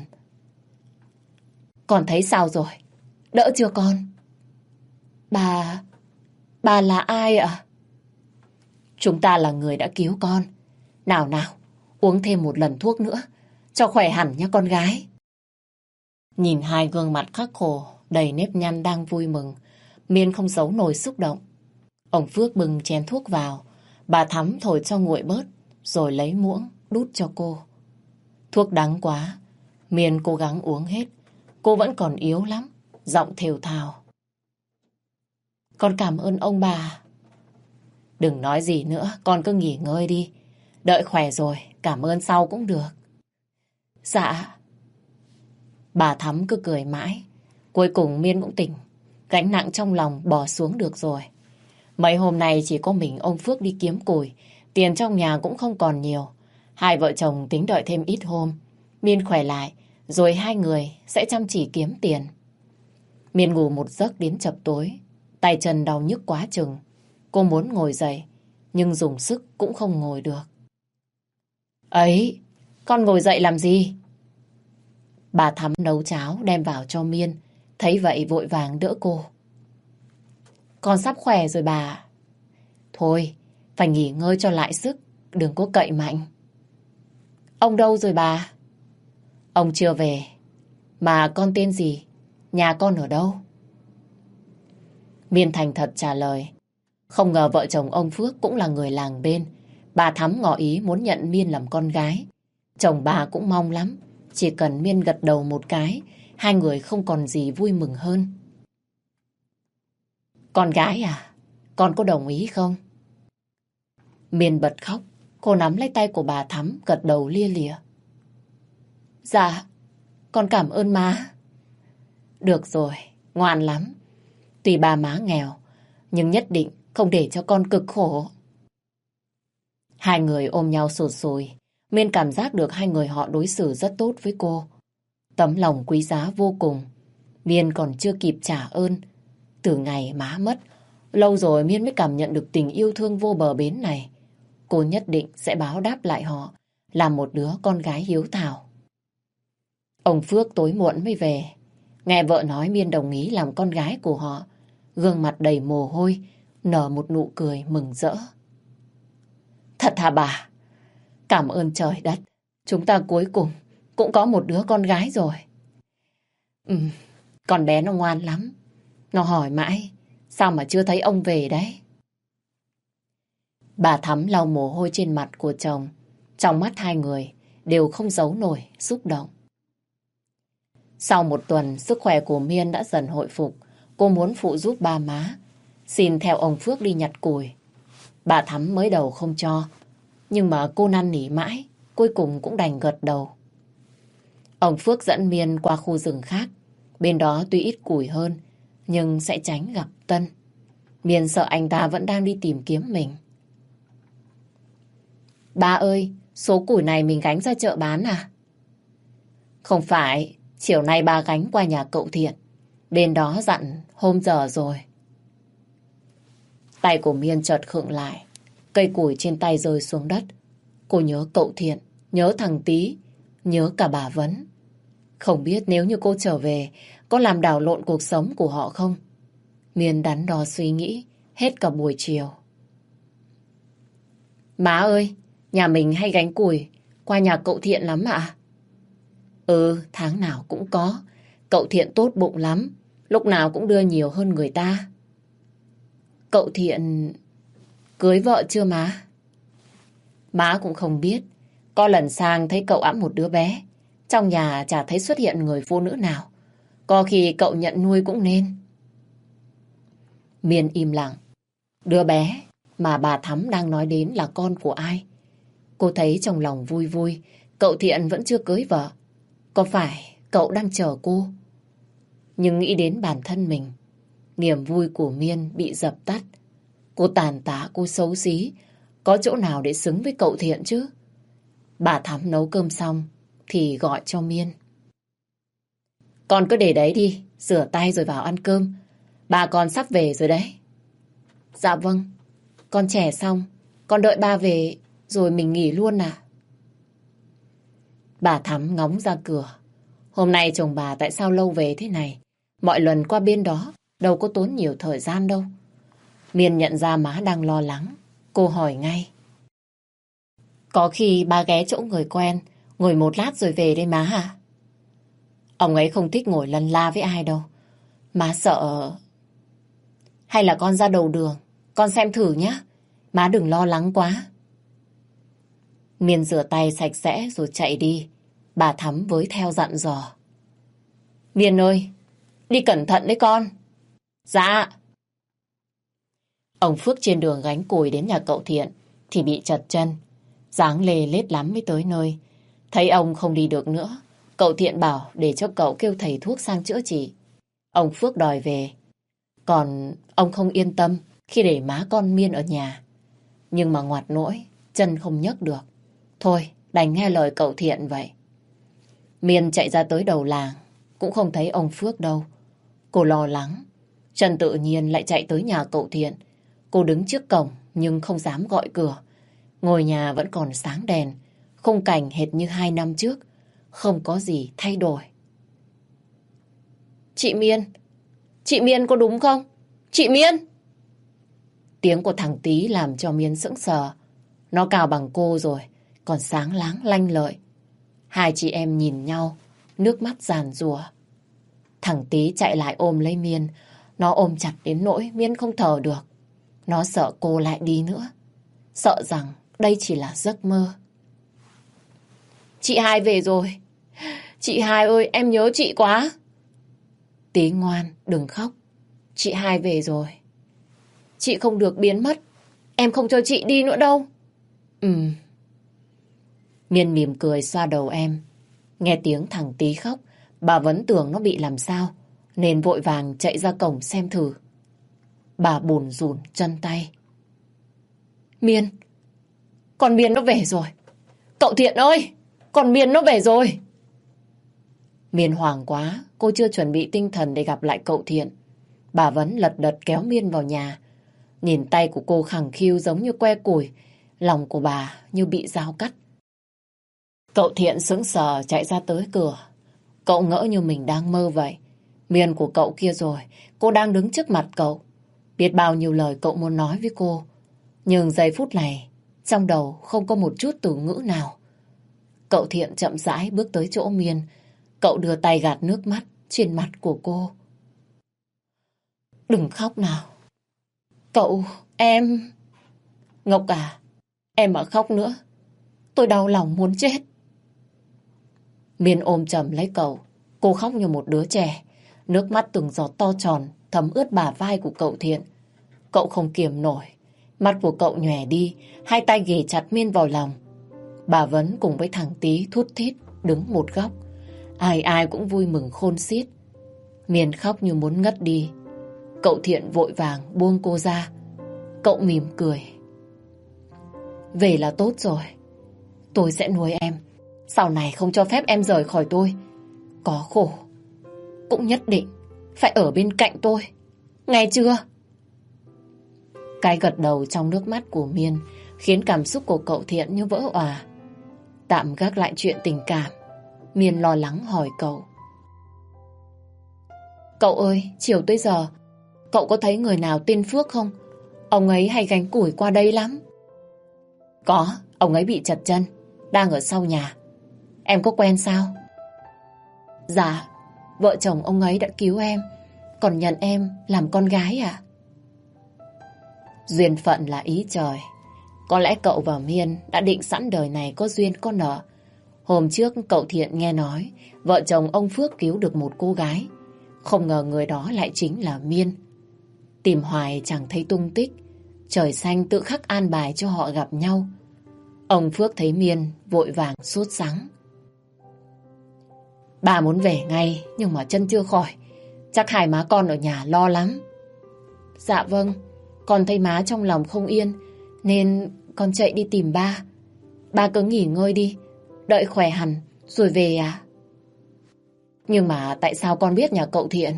S1: Con thấy sao rồi? Đỡ chưa con? Bà... Bà là ai ạ? Chúng ta là người đã cứu con. Nào nào, uống thêm một lần thuốc nữa, cho khỏe hẳn nha con gái. Nhìn hai gương mặt khắc khổ, đầy nếp nhăn đang vui mừng, Miên không giấu nổi xúc động. Ông Phước bưng chén thuốc vào, bà Thắm thổi cho nguội bớt, rồi lấy muỗng đút cho cô. Thuốc đắng quá, Miên cố gắng uống hết. Cô vẫn còn yếu lắm, giọng thều thào. Con cảm ơn ông bà. Đừng nói gì nữa, con cứ nghỉ ngơi đi. Đợi khỏe rồi, cảm ơn sau cũng được. Dạ. Bà Thắm cứ cười mãi. Cuối cùng Miên cũng tỉnh. Gánh nặng trong lòng bỏ xuống được rồi. Mấy hôm nay chỉ có mình ông Phước đi kiếm củi. Tiền trong nhà cũng không còn nhiều. Hai vợ chồng tính đợi thêm ít hôm. Miên khỏe lại, rồi hai người sẽ chăm chỉ kiếm tiền. Miên ngủ một giấc đến chập tối. Tay chân đau nhức quá chừng. Cô muốn ngồi dậy, nhưng dùng sức cũng không ngồi được. Ấy, con ngồi dậy làm gì? Bà Thắm nấu cháo đem vào cho Miên. Thấy vậy vội vàng đỡ cô. Con sắp khỏe rồi bà. Thôi, phải nghỉ ngơi cho lại sức, đừng có cậy mạnh. Ông đâu rồi bà? Ông chưa về. Mà con tên gì? Nhà con ở đâu? Miên thành thật trả lời. Không ngờ vợ chồng ông Phước cũng là người làng bên. Bà Thắm ngỏ ý muốn nhận Miên làm con gái. Chồng bà cũng mong lắm. Chỉ cần Miên gật đầu một cái, hai người không còn gì vui mừng hơn. Con gái à? Con có đồng ý không? Miên bật khóc. Cô nắm lấy tay của bà Thắm, gật đầu lia lịa. Dạ, con cảm ơn má. Được rồi, ngoan lắm. Tuy bà má nghèo, nhưng nhất định không để cho con cực khổ. Hai người ôm nhau sụt sùi. Miên cảm giác được hai người họ đối xử rất tốt với cô. Tấm lòng quý giá vô cùng. Miên còn chưa kịp trả ơn. Từ ngày má mất, lâu rồi Miên mới cảm nhận được tình yêu thương vô bờ bến này. Cô nhất định sẽ báo đáp lại họ, làm một đứa con gái hiếu thảo. Ông Phước tối muộn mới về. Nghe vợ nói Miên đồng ý làm con gái của họ. gương mặt đầy mồ hôi, nở một nụ cười mừng rỡ. Thật hả bà? Cảm ơn trời đất, chúng ta cuối cùng cũng có một đứa con gái rồi. Ừ, con bé nó ngoan lắm. Nó hỏi mãi, sao mà chưa thấy ông về đấy? Bà Thắm lau mồ hôi trên mặt của chồng. Trong mắt hai người đều không giấu nổi xúc động. Sau một tuần, sức khỏe của Miên đã dần hồi phục. Cô muốn phụ giúp ba má, xin theo ông Phước đi nhặt củi. Bà Thắm mới đầu không cho, nhưng mà cô năn nỉ mãi, cuối cùng cũng đành gật đầu. Ông Phước dẫn Miên qua khu rừng khác. Bên đó tuy ít củi hơn, nhưng sẽ tránh gặp Tân. Miên sợ anh ta vẫn đang đi tìm kiếm mình. Ba ơi, số củi này mình gánh ra chợ bán à? Không phải, chiều nay ba gánh qua nhà cậu Thiện. Bên đó dặn hôm giờ rồi. Tay của Miên chợt khựng lại. Cây củi trên tay rơi xuống đất. Cô nhớ cậu Thiện, nhớ thằng Tý, nhớ cả bà Vấn. Không biết nếu như cô trở về, có làm đảo lộn cuộc sống của họ không? Miên đắn đo suy nghĩ hết cả buổi chiều. Má ơi, nhà mình hay gánh củi qua nhà cậu Thiện lắm ạ. Ừ, tháng nào cũng có. Cậu Thiện tốt bụng lắm, lúc nào cũng đưa nhiều hơn người ta. Cậu Thiện cưới vợ chưa má? Má cũng không biết. Có lần sang thấy cậu ẵm một đứa bé. Trong nhà chả thấy xuất hiện người phụ nữ nào. Có khi cậu nhận nuôi cũng nên. Miên im lặng. Đứa bé mà bà Thắm đang nói đến là con của ai? Cô thấy trong lòng vui vui. Cậu Thiện vẫn chưa cưới vợ. Có phải cậu đang chờ cô? Nhưng nghĩ đến bản thân mình, niềm vui của Miên bị dập tắt. Cô tàn tạ, cô xấu xí, có chỗ nào để xứng với cậu Thiện chứ? Bà Thắm nấu cơm xong thì gọi cho Miên. Con cứ để đấy đi, rửa tay rồi vào ăn cơm. Bà con sắp về rồi đấy. Dạ vâng, con chẻ xong, con đợi ba về rồi mình nghỉ luôn à? Bà Thắm ngóng ra cửa. Hôm nay chồng bà tại sao lâu về thế này? Mọi lần qua bên đó đâu có tốn nhiều thời gian đâu. Miên nhận ra má đang lo lắng. Cô hỏi ngay. Có khi ba ghé chỗ người quen, ngồi một lát rồi về đây má hả? Ông ấy không thích ngồi lân la với ai đâu. Má sợ... Hay là con ra đầu đường, con xem thử nhé. Má đừng lo lắng quá. Miên rửa tay sạch sẽ rồi chạy đi. Bà Thắm với theo dặn dò. Miên ơi, đi cẩn thận đấy con. Dạ. Ông Phước trên đường gánh củi đến nhà cậu Thiện thì bị trật chân. Dáng lê lết lắm mới tới nơi. Thấy ông không đi được nữa, cậu Thiện bảo để cho cậu kêu thầy thuốc sang chữa trị. Ông Phước đòi về. Còn ông không yên tâm khi để má con Miên ở nhà. Nhưng mà ngoặt nỗi, chân không nhấc được. Thôi, đành nghe lời cậu Thiện vậy. Miên chạy ra tới đầu làng, cũng không thấy ông Phước đâu. Cô lo lắng. Trần tự nhiên lại chạy tới nhà cậu Thiện. Cô đứng trước cổng nhưng không dám gọi cửa. Ngôi nhà vẫn còn sáng đèn, khung cảnh hệt như hai năm trước. Không có gì thay đổi. Chị Miên, chị Miên có đúng không? Chị Miên! Tiếng của thằng Tý làm cho Miên sững sờ. Nó cao bằng cô rồi, còn sáng láng lanh lợi. Hai chị em nhìn nhau, nước mắt giàn giụa. Thằng Tý chạy lại ôm lấy Miên. Nó ôm chặt đến nỗi Miên không thở được. Nó sợ cô lại đi nữa. Sợ rằng đây chỉ là giấc mơ. Chị hai về rồi. Chị hai ơi, em nhớ chị quá. Tí ngoan, đừng khóc. Chị hai về rồi. Chị không được biến mất. Em không cho chị đi nữa đâu. Ừ. Miên mỉm cười xoa đầu em. Nghe tiếng thằng Tý khóc, bà vẫn tưởng nó bị làm sao, nên vội vàng chạy ra cổng xem thử. Bà bủn rủn chân tay. Miên, con Miên nó về rồi. Cậu Thiện ơi, con Miên nó về rồi. Miên hoảng quá, cô chưa chuẩn bị tinh thần để gặp lại cậu Thiện. Bà vẫn lật đật kéo Miên vào nhà. Nhìn tay của cô khẳng khiu giống như que củi, lòng của bà như bị dao cắt. Cậu Thiện sững sờ chạy ra tới cửa. Cậu ngỡ như mình đang mơ vậy. Miên của cậu kia rồi, cô đang đứng trước mặt cậu. Biết bao nhiêu lời cậu muốn nói với cô. Nhưng giây phút này, trong đầu không có một chút từ ngữ nào. Cậu Thiện chậm rãi bước tới chỗ Miên. Cậu đưa tay gạt nước mắt trên mặt của cô. Đừng khóc nào. Cậu, em... Ngọc à, em mà khóc nữa, tôi đau lòng muốn chết. Miên ôm chầm lấy cậu. Cô khóc như một đứa trẻ. Nước mắt từng giọt to tròn thấm ướt bả vai của cậu Thiện. Cậu không kiềm nổi. Mắt của cậu nhòe đi. Hai tay ghì chặt Miên vào lòng. Bà Vấn cùng với thằng Tí thút thít đứng một góc. Ai ai cũng vui mừng khôn xiết. Miên khóc như muốn ngất đi. Cậu Thiện vội vàng buông cô ra. Cậu mỉm cười. Về là tốt rồi. Tôi sẽ nuôi em. Sau này không cho phép em rời khỏi tôi. Có khổ cũng nhất định phải ở bên cạnh tôi. Nghe chưa? Cái gật đầu trong nước mắt của Miên khiến cảm xúc của cậu Thiện như vỡ òa. Tạm gác lại chuyện tình cảm, Miên lo lắng hỏi cậu. Cậu ơi, chiều tới giờ cậu có thấy người nào tên Phước không? Ông ấy hay gánh củi qua đây lắm. Có, ông ấy bị trật chân, đang ở sau nhà. Em có quen sao? Dạ, vợ chồng ông ấy đã cứu em, còn nhận em làm con gái à? Duyên phận là ý trời. Có lẽ cậu và Miên đã định sẵn đời này có duyên có nợ. Hôm trước cậu Thiện nghe nói vợ chồng ông Phước cứu được một cô gái. Không ngờ người đó lại chính là Miên. Tìm hoài chẳng thấy tung tích. Trời xanh tự khắc an bài cho họ gặp nhau. Ông Phước thấy Miên vội vàng sốt sắng. Bà muốn về ngay nhưng mà chân chưa khỏi. Chắc hai má con ở nhà lo lắm. Dạ vâng, con thấy má trong lòng không yên nên con chạy đi tìm ba. Ba cứ nghỉ ngơi đi, đợi khỏe hẳn rồi về à? Nhưng mà tại sao con biết nhà cậu Thiện?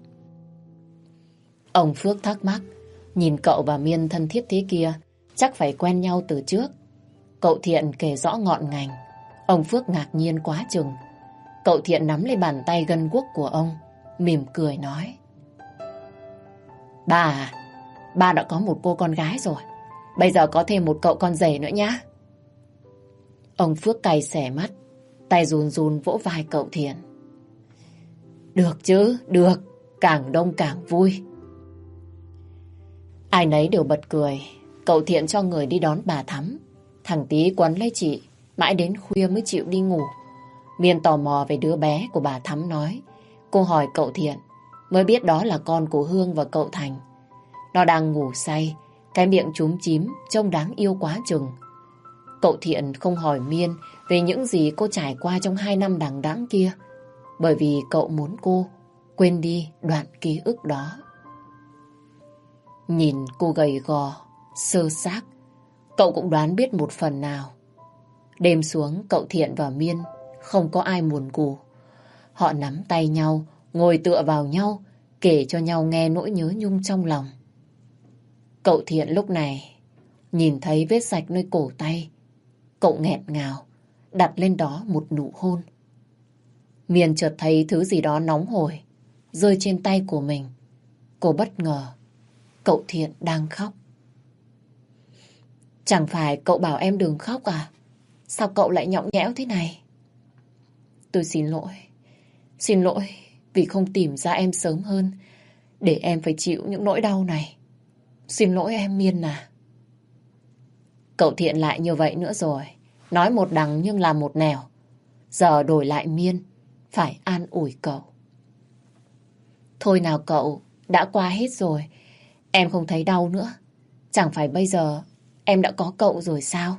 S1: Ông Phước thắc mắc. Nhìn cậu và Miên thân thiết thế kia, chắc phải quen nhau từ trước. Cậu Thiện kể rõ ngọn ngành. Ông Phước ngạc nhiên quá chừng. Cậu Thiện nắm lấy bàn tay gân guốc của ông, mỉm cười nói. Ba à, ba đã có một cô con gái rồi. Bây giờ có thêm một cậu con rể nữa nhá. Ông Phước cay xẻ mắt, tay run run vỗ vai cậu Thiện. Được chứ, được, càng đông càng vui. Ai nấy đều bật cười. Cậu Thiện cho người đi đón bà Thắm. Thằng Tí quấn lấy chị, mãi đến khuya mới chịu đi ngủ. Miên tò mò về đứa bé của bà Thắm nói. Cô hỏi cậu Thiện, mới biết đó là con của Hương và cậu Thành. Nó đang ngủ say, cái miệng chúm chím, trông đáng yêu quá chừng. Cậu Thiện không hỏi Miên về những gì cô trải qua trong hai năm đằng đẵng kia, bởi vì cậu muốn cô quên đi đoạn ký ức đó. Nhìn cô gầy gò, sơ xác, cậu cũng đoán biết một phần nào. Đêm xuống, cậu Thiện và Miên không có ai buồn ngủ. Họ nắm tay nhau, ngồi tựa vào nhau, kể cho nhau nghe nỗi nhớ nhung trong lòng. Cậu Thiện lúc này nhìn thấy vết sạch nơi cổ tay. Cậu nghẹn ngào, đặt lên đó một nụ hôn. Miên chợt thấy thứ gì đó nóng hổi rơi trên tay của mình. Cô bất ngờ, cậu Thiện đang khóc. Chẳng phải cậu bảo em đừng khóc à? Sao cậu lại nhõng nhẽo thế này? Tôi xin lỗi. Xin lỗi vì không tìm ra em sớm hơn, để em phải chịu những nỗi đau này. Xin lỗi em Miên à. Cậu Thiện lại như vậy nữa rồi. Nói một đằng nhưng làm một nẻo. Giờ đổi lại Miên phải an ủi cậu. Thôi nào cậu, đã qua hết rồi. Em không thấy đau nữa. Chẳng phải bây giờ em đã có cậu rồi sao?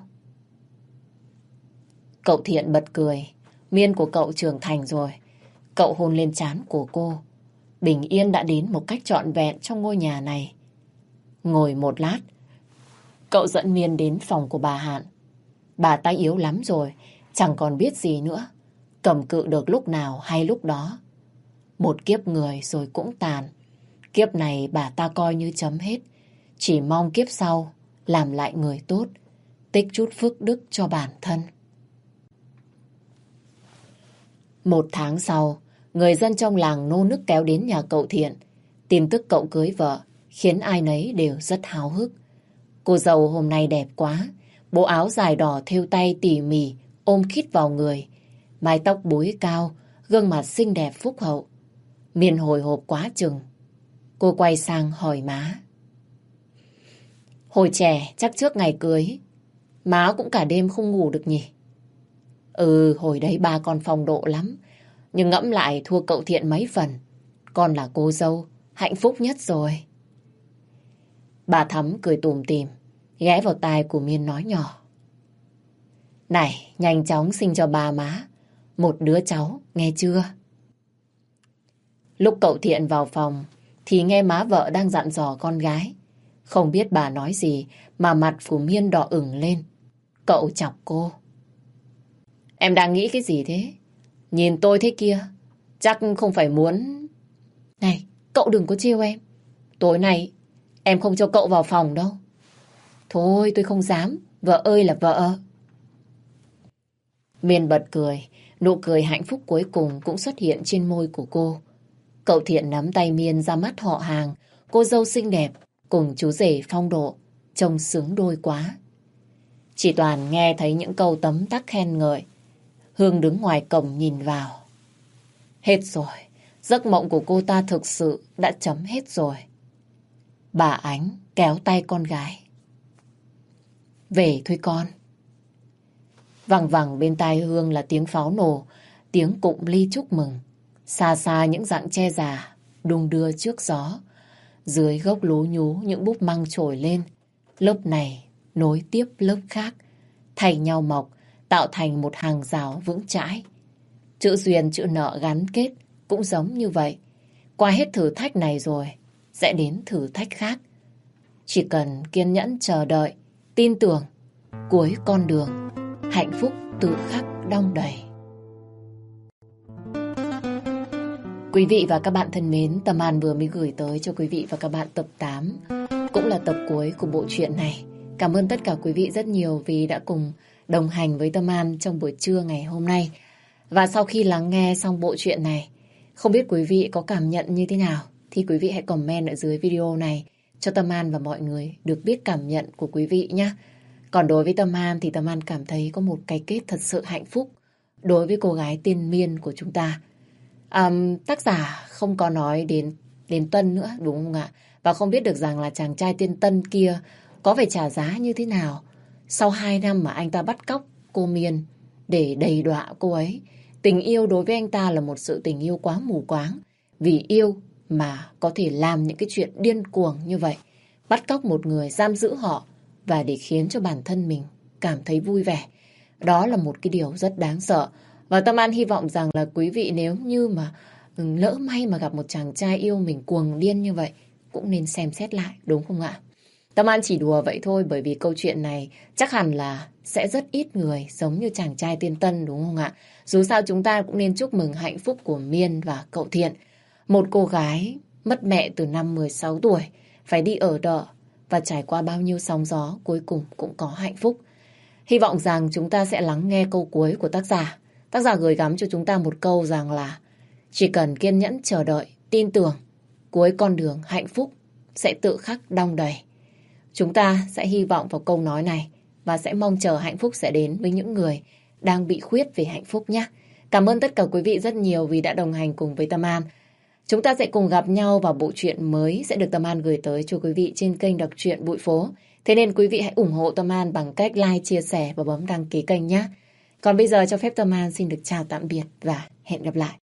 S1: Cậu Thiện bật cười. Miên của cậu trưởng thành rồi. Cậu hôn lên trán của cô. Bình yên đã đến một cách trọn vẹn trong ngôi nhà này. Ngồi một lát, cậu dẫn Miên đến phòng của bà Hạn. Bà ta yếu lắm rồi, chẳng còn biết gì nữa. Cầm cự được lúc nào hay lúc đó. Một kiếp người rồi cũng tàn. Kiếp này bà ta coi như chấm hết. Chỉ mong kiếp sau làm lại người tốt, tích chút phước đức cho bản thân. Một tháng sau, người dân trong làng nô nức kéo đến nhà cậu Thiện. Tin tức cậu cưới vợ khiến ai nấy đều rất háo hức. Cô dâu hôm nay đẹp quá, bộ áo dài đỏ thêu tay tỉ mỉ, ôm khít vào người, mái tóc búi cao, gương mặt xinh đẹp phúc hậu. Miên hồi hộp quá chừng. Cô quay sang hỏi má. Hồi trẻ chắc trước ngày cưới, má cũng cả đêm không ngủ được nhỉ? Ừ, hồi đấy ba con phong độ lắm, nhưng ngẫm lại thua cậu Thiện mấy phần. Con là cô dâu, hạnh phúc nhất rồi. Bà Thắm cười tủm tỉm, ghé vào tai của Miên nói nhỏ. Này, nhanh chóng sinh cho bà má một đứa cháu, nghe chưa? Lúc cậu Thiện vào phòng, thì nghe má vợ đang dặn dò con gái. Không biết bà nói gì mà mặt của Miên đỏ ửng lên. Cậu chọc cô. Em đang nghĩ cái gì thế? Nhìn tôi thế kia, chắc không phải muốn... Này, cậu đừng có trêu em. Tối nay, em không cho cậu vào phòng đâu. Thôi, tôi không dám. Vợ ơi là vợ. Miên bật cười. Nụ cười hạnh phúc cuối cùng cũng xuất hiện trên môi của cô. Cậu Thiện nắm tay Miên ra mắt họ hàng. Cô dâu xinh đẹp cùng chú rể phong độ, trông sướng đôi quá. Chị Toàn nghe thấy những câu tấm tắc khen ngợi. Hương đứng ngoài cổng nhìn vào. Hết rồi, giấc mộng của cô ta thực sự đã chấm hết rồi. Bà Ánh kéo tay con gái. Về thôi con. Vằng vẳng bên tai Hương là tiếng pháo nổ, tiếng cụng ly chúc mừng. Xa xa những rặng tre già đung đưa trước gió. Dưới gốc lú nhú những búp măng trồi lên. Lớp này nối tiếp lớp khác, thay nhau mọc, tạo thành một hàng rào vững chãi. Chữ duyên, chữ nợ gắn kết cũng giống như vậy. Qua hết thử thách này rồi, sẽ đến thử thách khác. Chỉ cần kiên nhẫn chờ đợi, tin tưởng, cuối con đường, hạnh phúc tự khắc đong đầy. Quý vị và các bạn thân mến, Tâm An vừa mới gửi tới cho quý vị và các bạn tập tám, cũng là tập cuối của bộ truyện này. Cảm ơn tất cả quý vị rất nhiều vì đã cùng đồng hành với Tâm An trong buổi trưa ngày hôm nay. Và sau khi lắng nghe xong bộ truyện này, không biết quý vị có cảm nhận như thế nào, thì quý vị hãy comment ở dưới video này cho Tâm An và mọi người được biết cảm nhận của quý vị nhé. Còn đối với Tâm An thì Tâm An cảm thấy có một cái kết thật sự hạnh phúc đối với cô gái tên Miên của chúng ta. Um, tác giả không có nói đến đến Tân nữa, đúng không ạ? Và không biết được rằng là chàng trai tên Tân kia có phải trả giá như thế nào sau hai năm mà anh ta bắt cóc cô Miên để đầy đọa cô ấy. Tình yêu đối với anh ta là một sự tình yêu quá mù quáng. Vì yêu mà có thể làm những cái chuyện điên cuồng như vậy. Bắt cóc một người, giam giữ họ và để khiến cho bản thân mình cảm thấy vui vẻ. Đó là một cái điều rất đáng sợ. Và Tâm An hy vọng rằng là quý vị nếu như mà lỡ may mà gặp một chàng trai yêu mình cuồng điên như vậy, cũng nên xem xét lại, đúng không ạ? Tâm An chỉ đùa vậy thôi, bởi vì câu chuyện này chắc hẳn là sẽ rất ít người giống như chàng trai tên Tân, đúng không ạ? Dù sao chúng ta cũng nên chúc mừng hạnh phúc của Miên và cậu Thiện. Một cô gái mất mẹ từ năm mười sáu tuổi, phải đi ở đợ và trải qua bao nhiêu sóng gió, cuối cùng cũng có hạnh phúc. Hy vọng rằng chúng ta sẽ lắng nghe câu cuối của tác giả. Tác giả gửi gắm cho chúng ta một câu rằng là chỉ cần kiên nhẫn chờ đợi, tin tưởng, cuối con đường hạnh phúc sẽ tự khắc đong đầy. Chúng ta sẽ hy vọng vào câu nói này và sẽ mong chờ hạnh phúc sẽ đến với những người đang bị khuyết về hạnh phúc nhé. Cảm ơn tất cả quý vị rất nhiều vì đã đồng hành cùng với Tâm An. Chúng ta sẽ cùng gặp nhau vào bộ truyện mới sẽ được Tâm An gửi tới cho quý vị trên kênh Đọc truyện Bụi Phố. Thế nên quý vị hãy ủng hộ Tâm An bằng cách like, chia sẻ và bấm đăng ký kênh nhé. Còn bây giờ cho phép Tâm An xin được chào tạm biệt và hẹn gặp lại.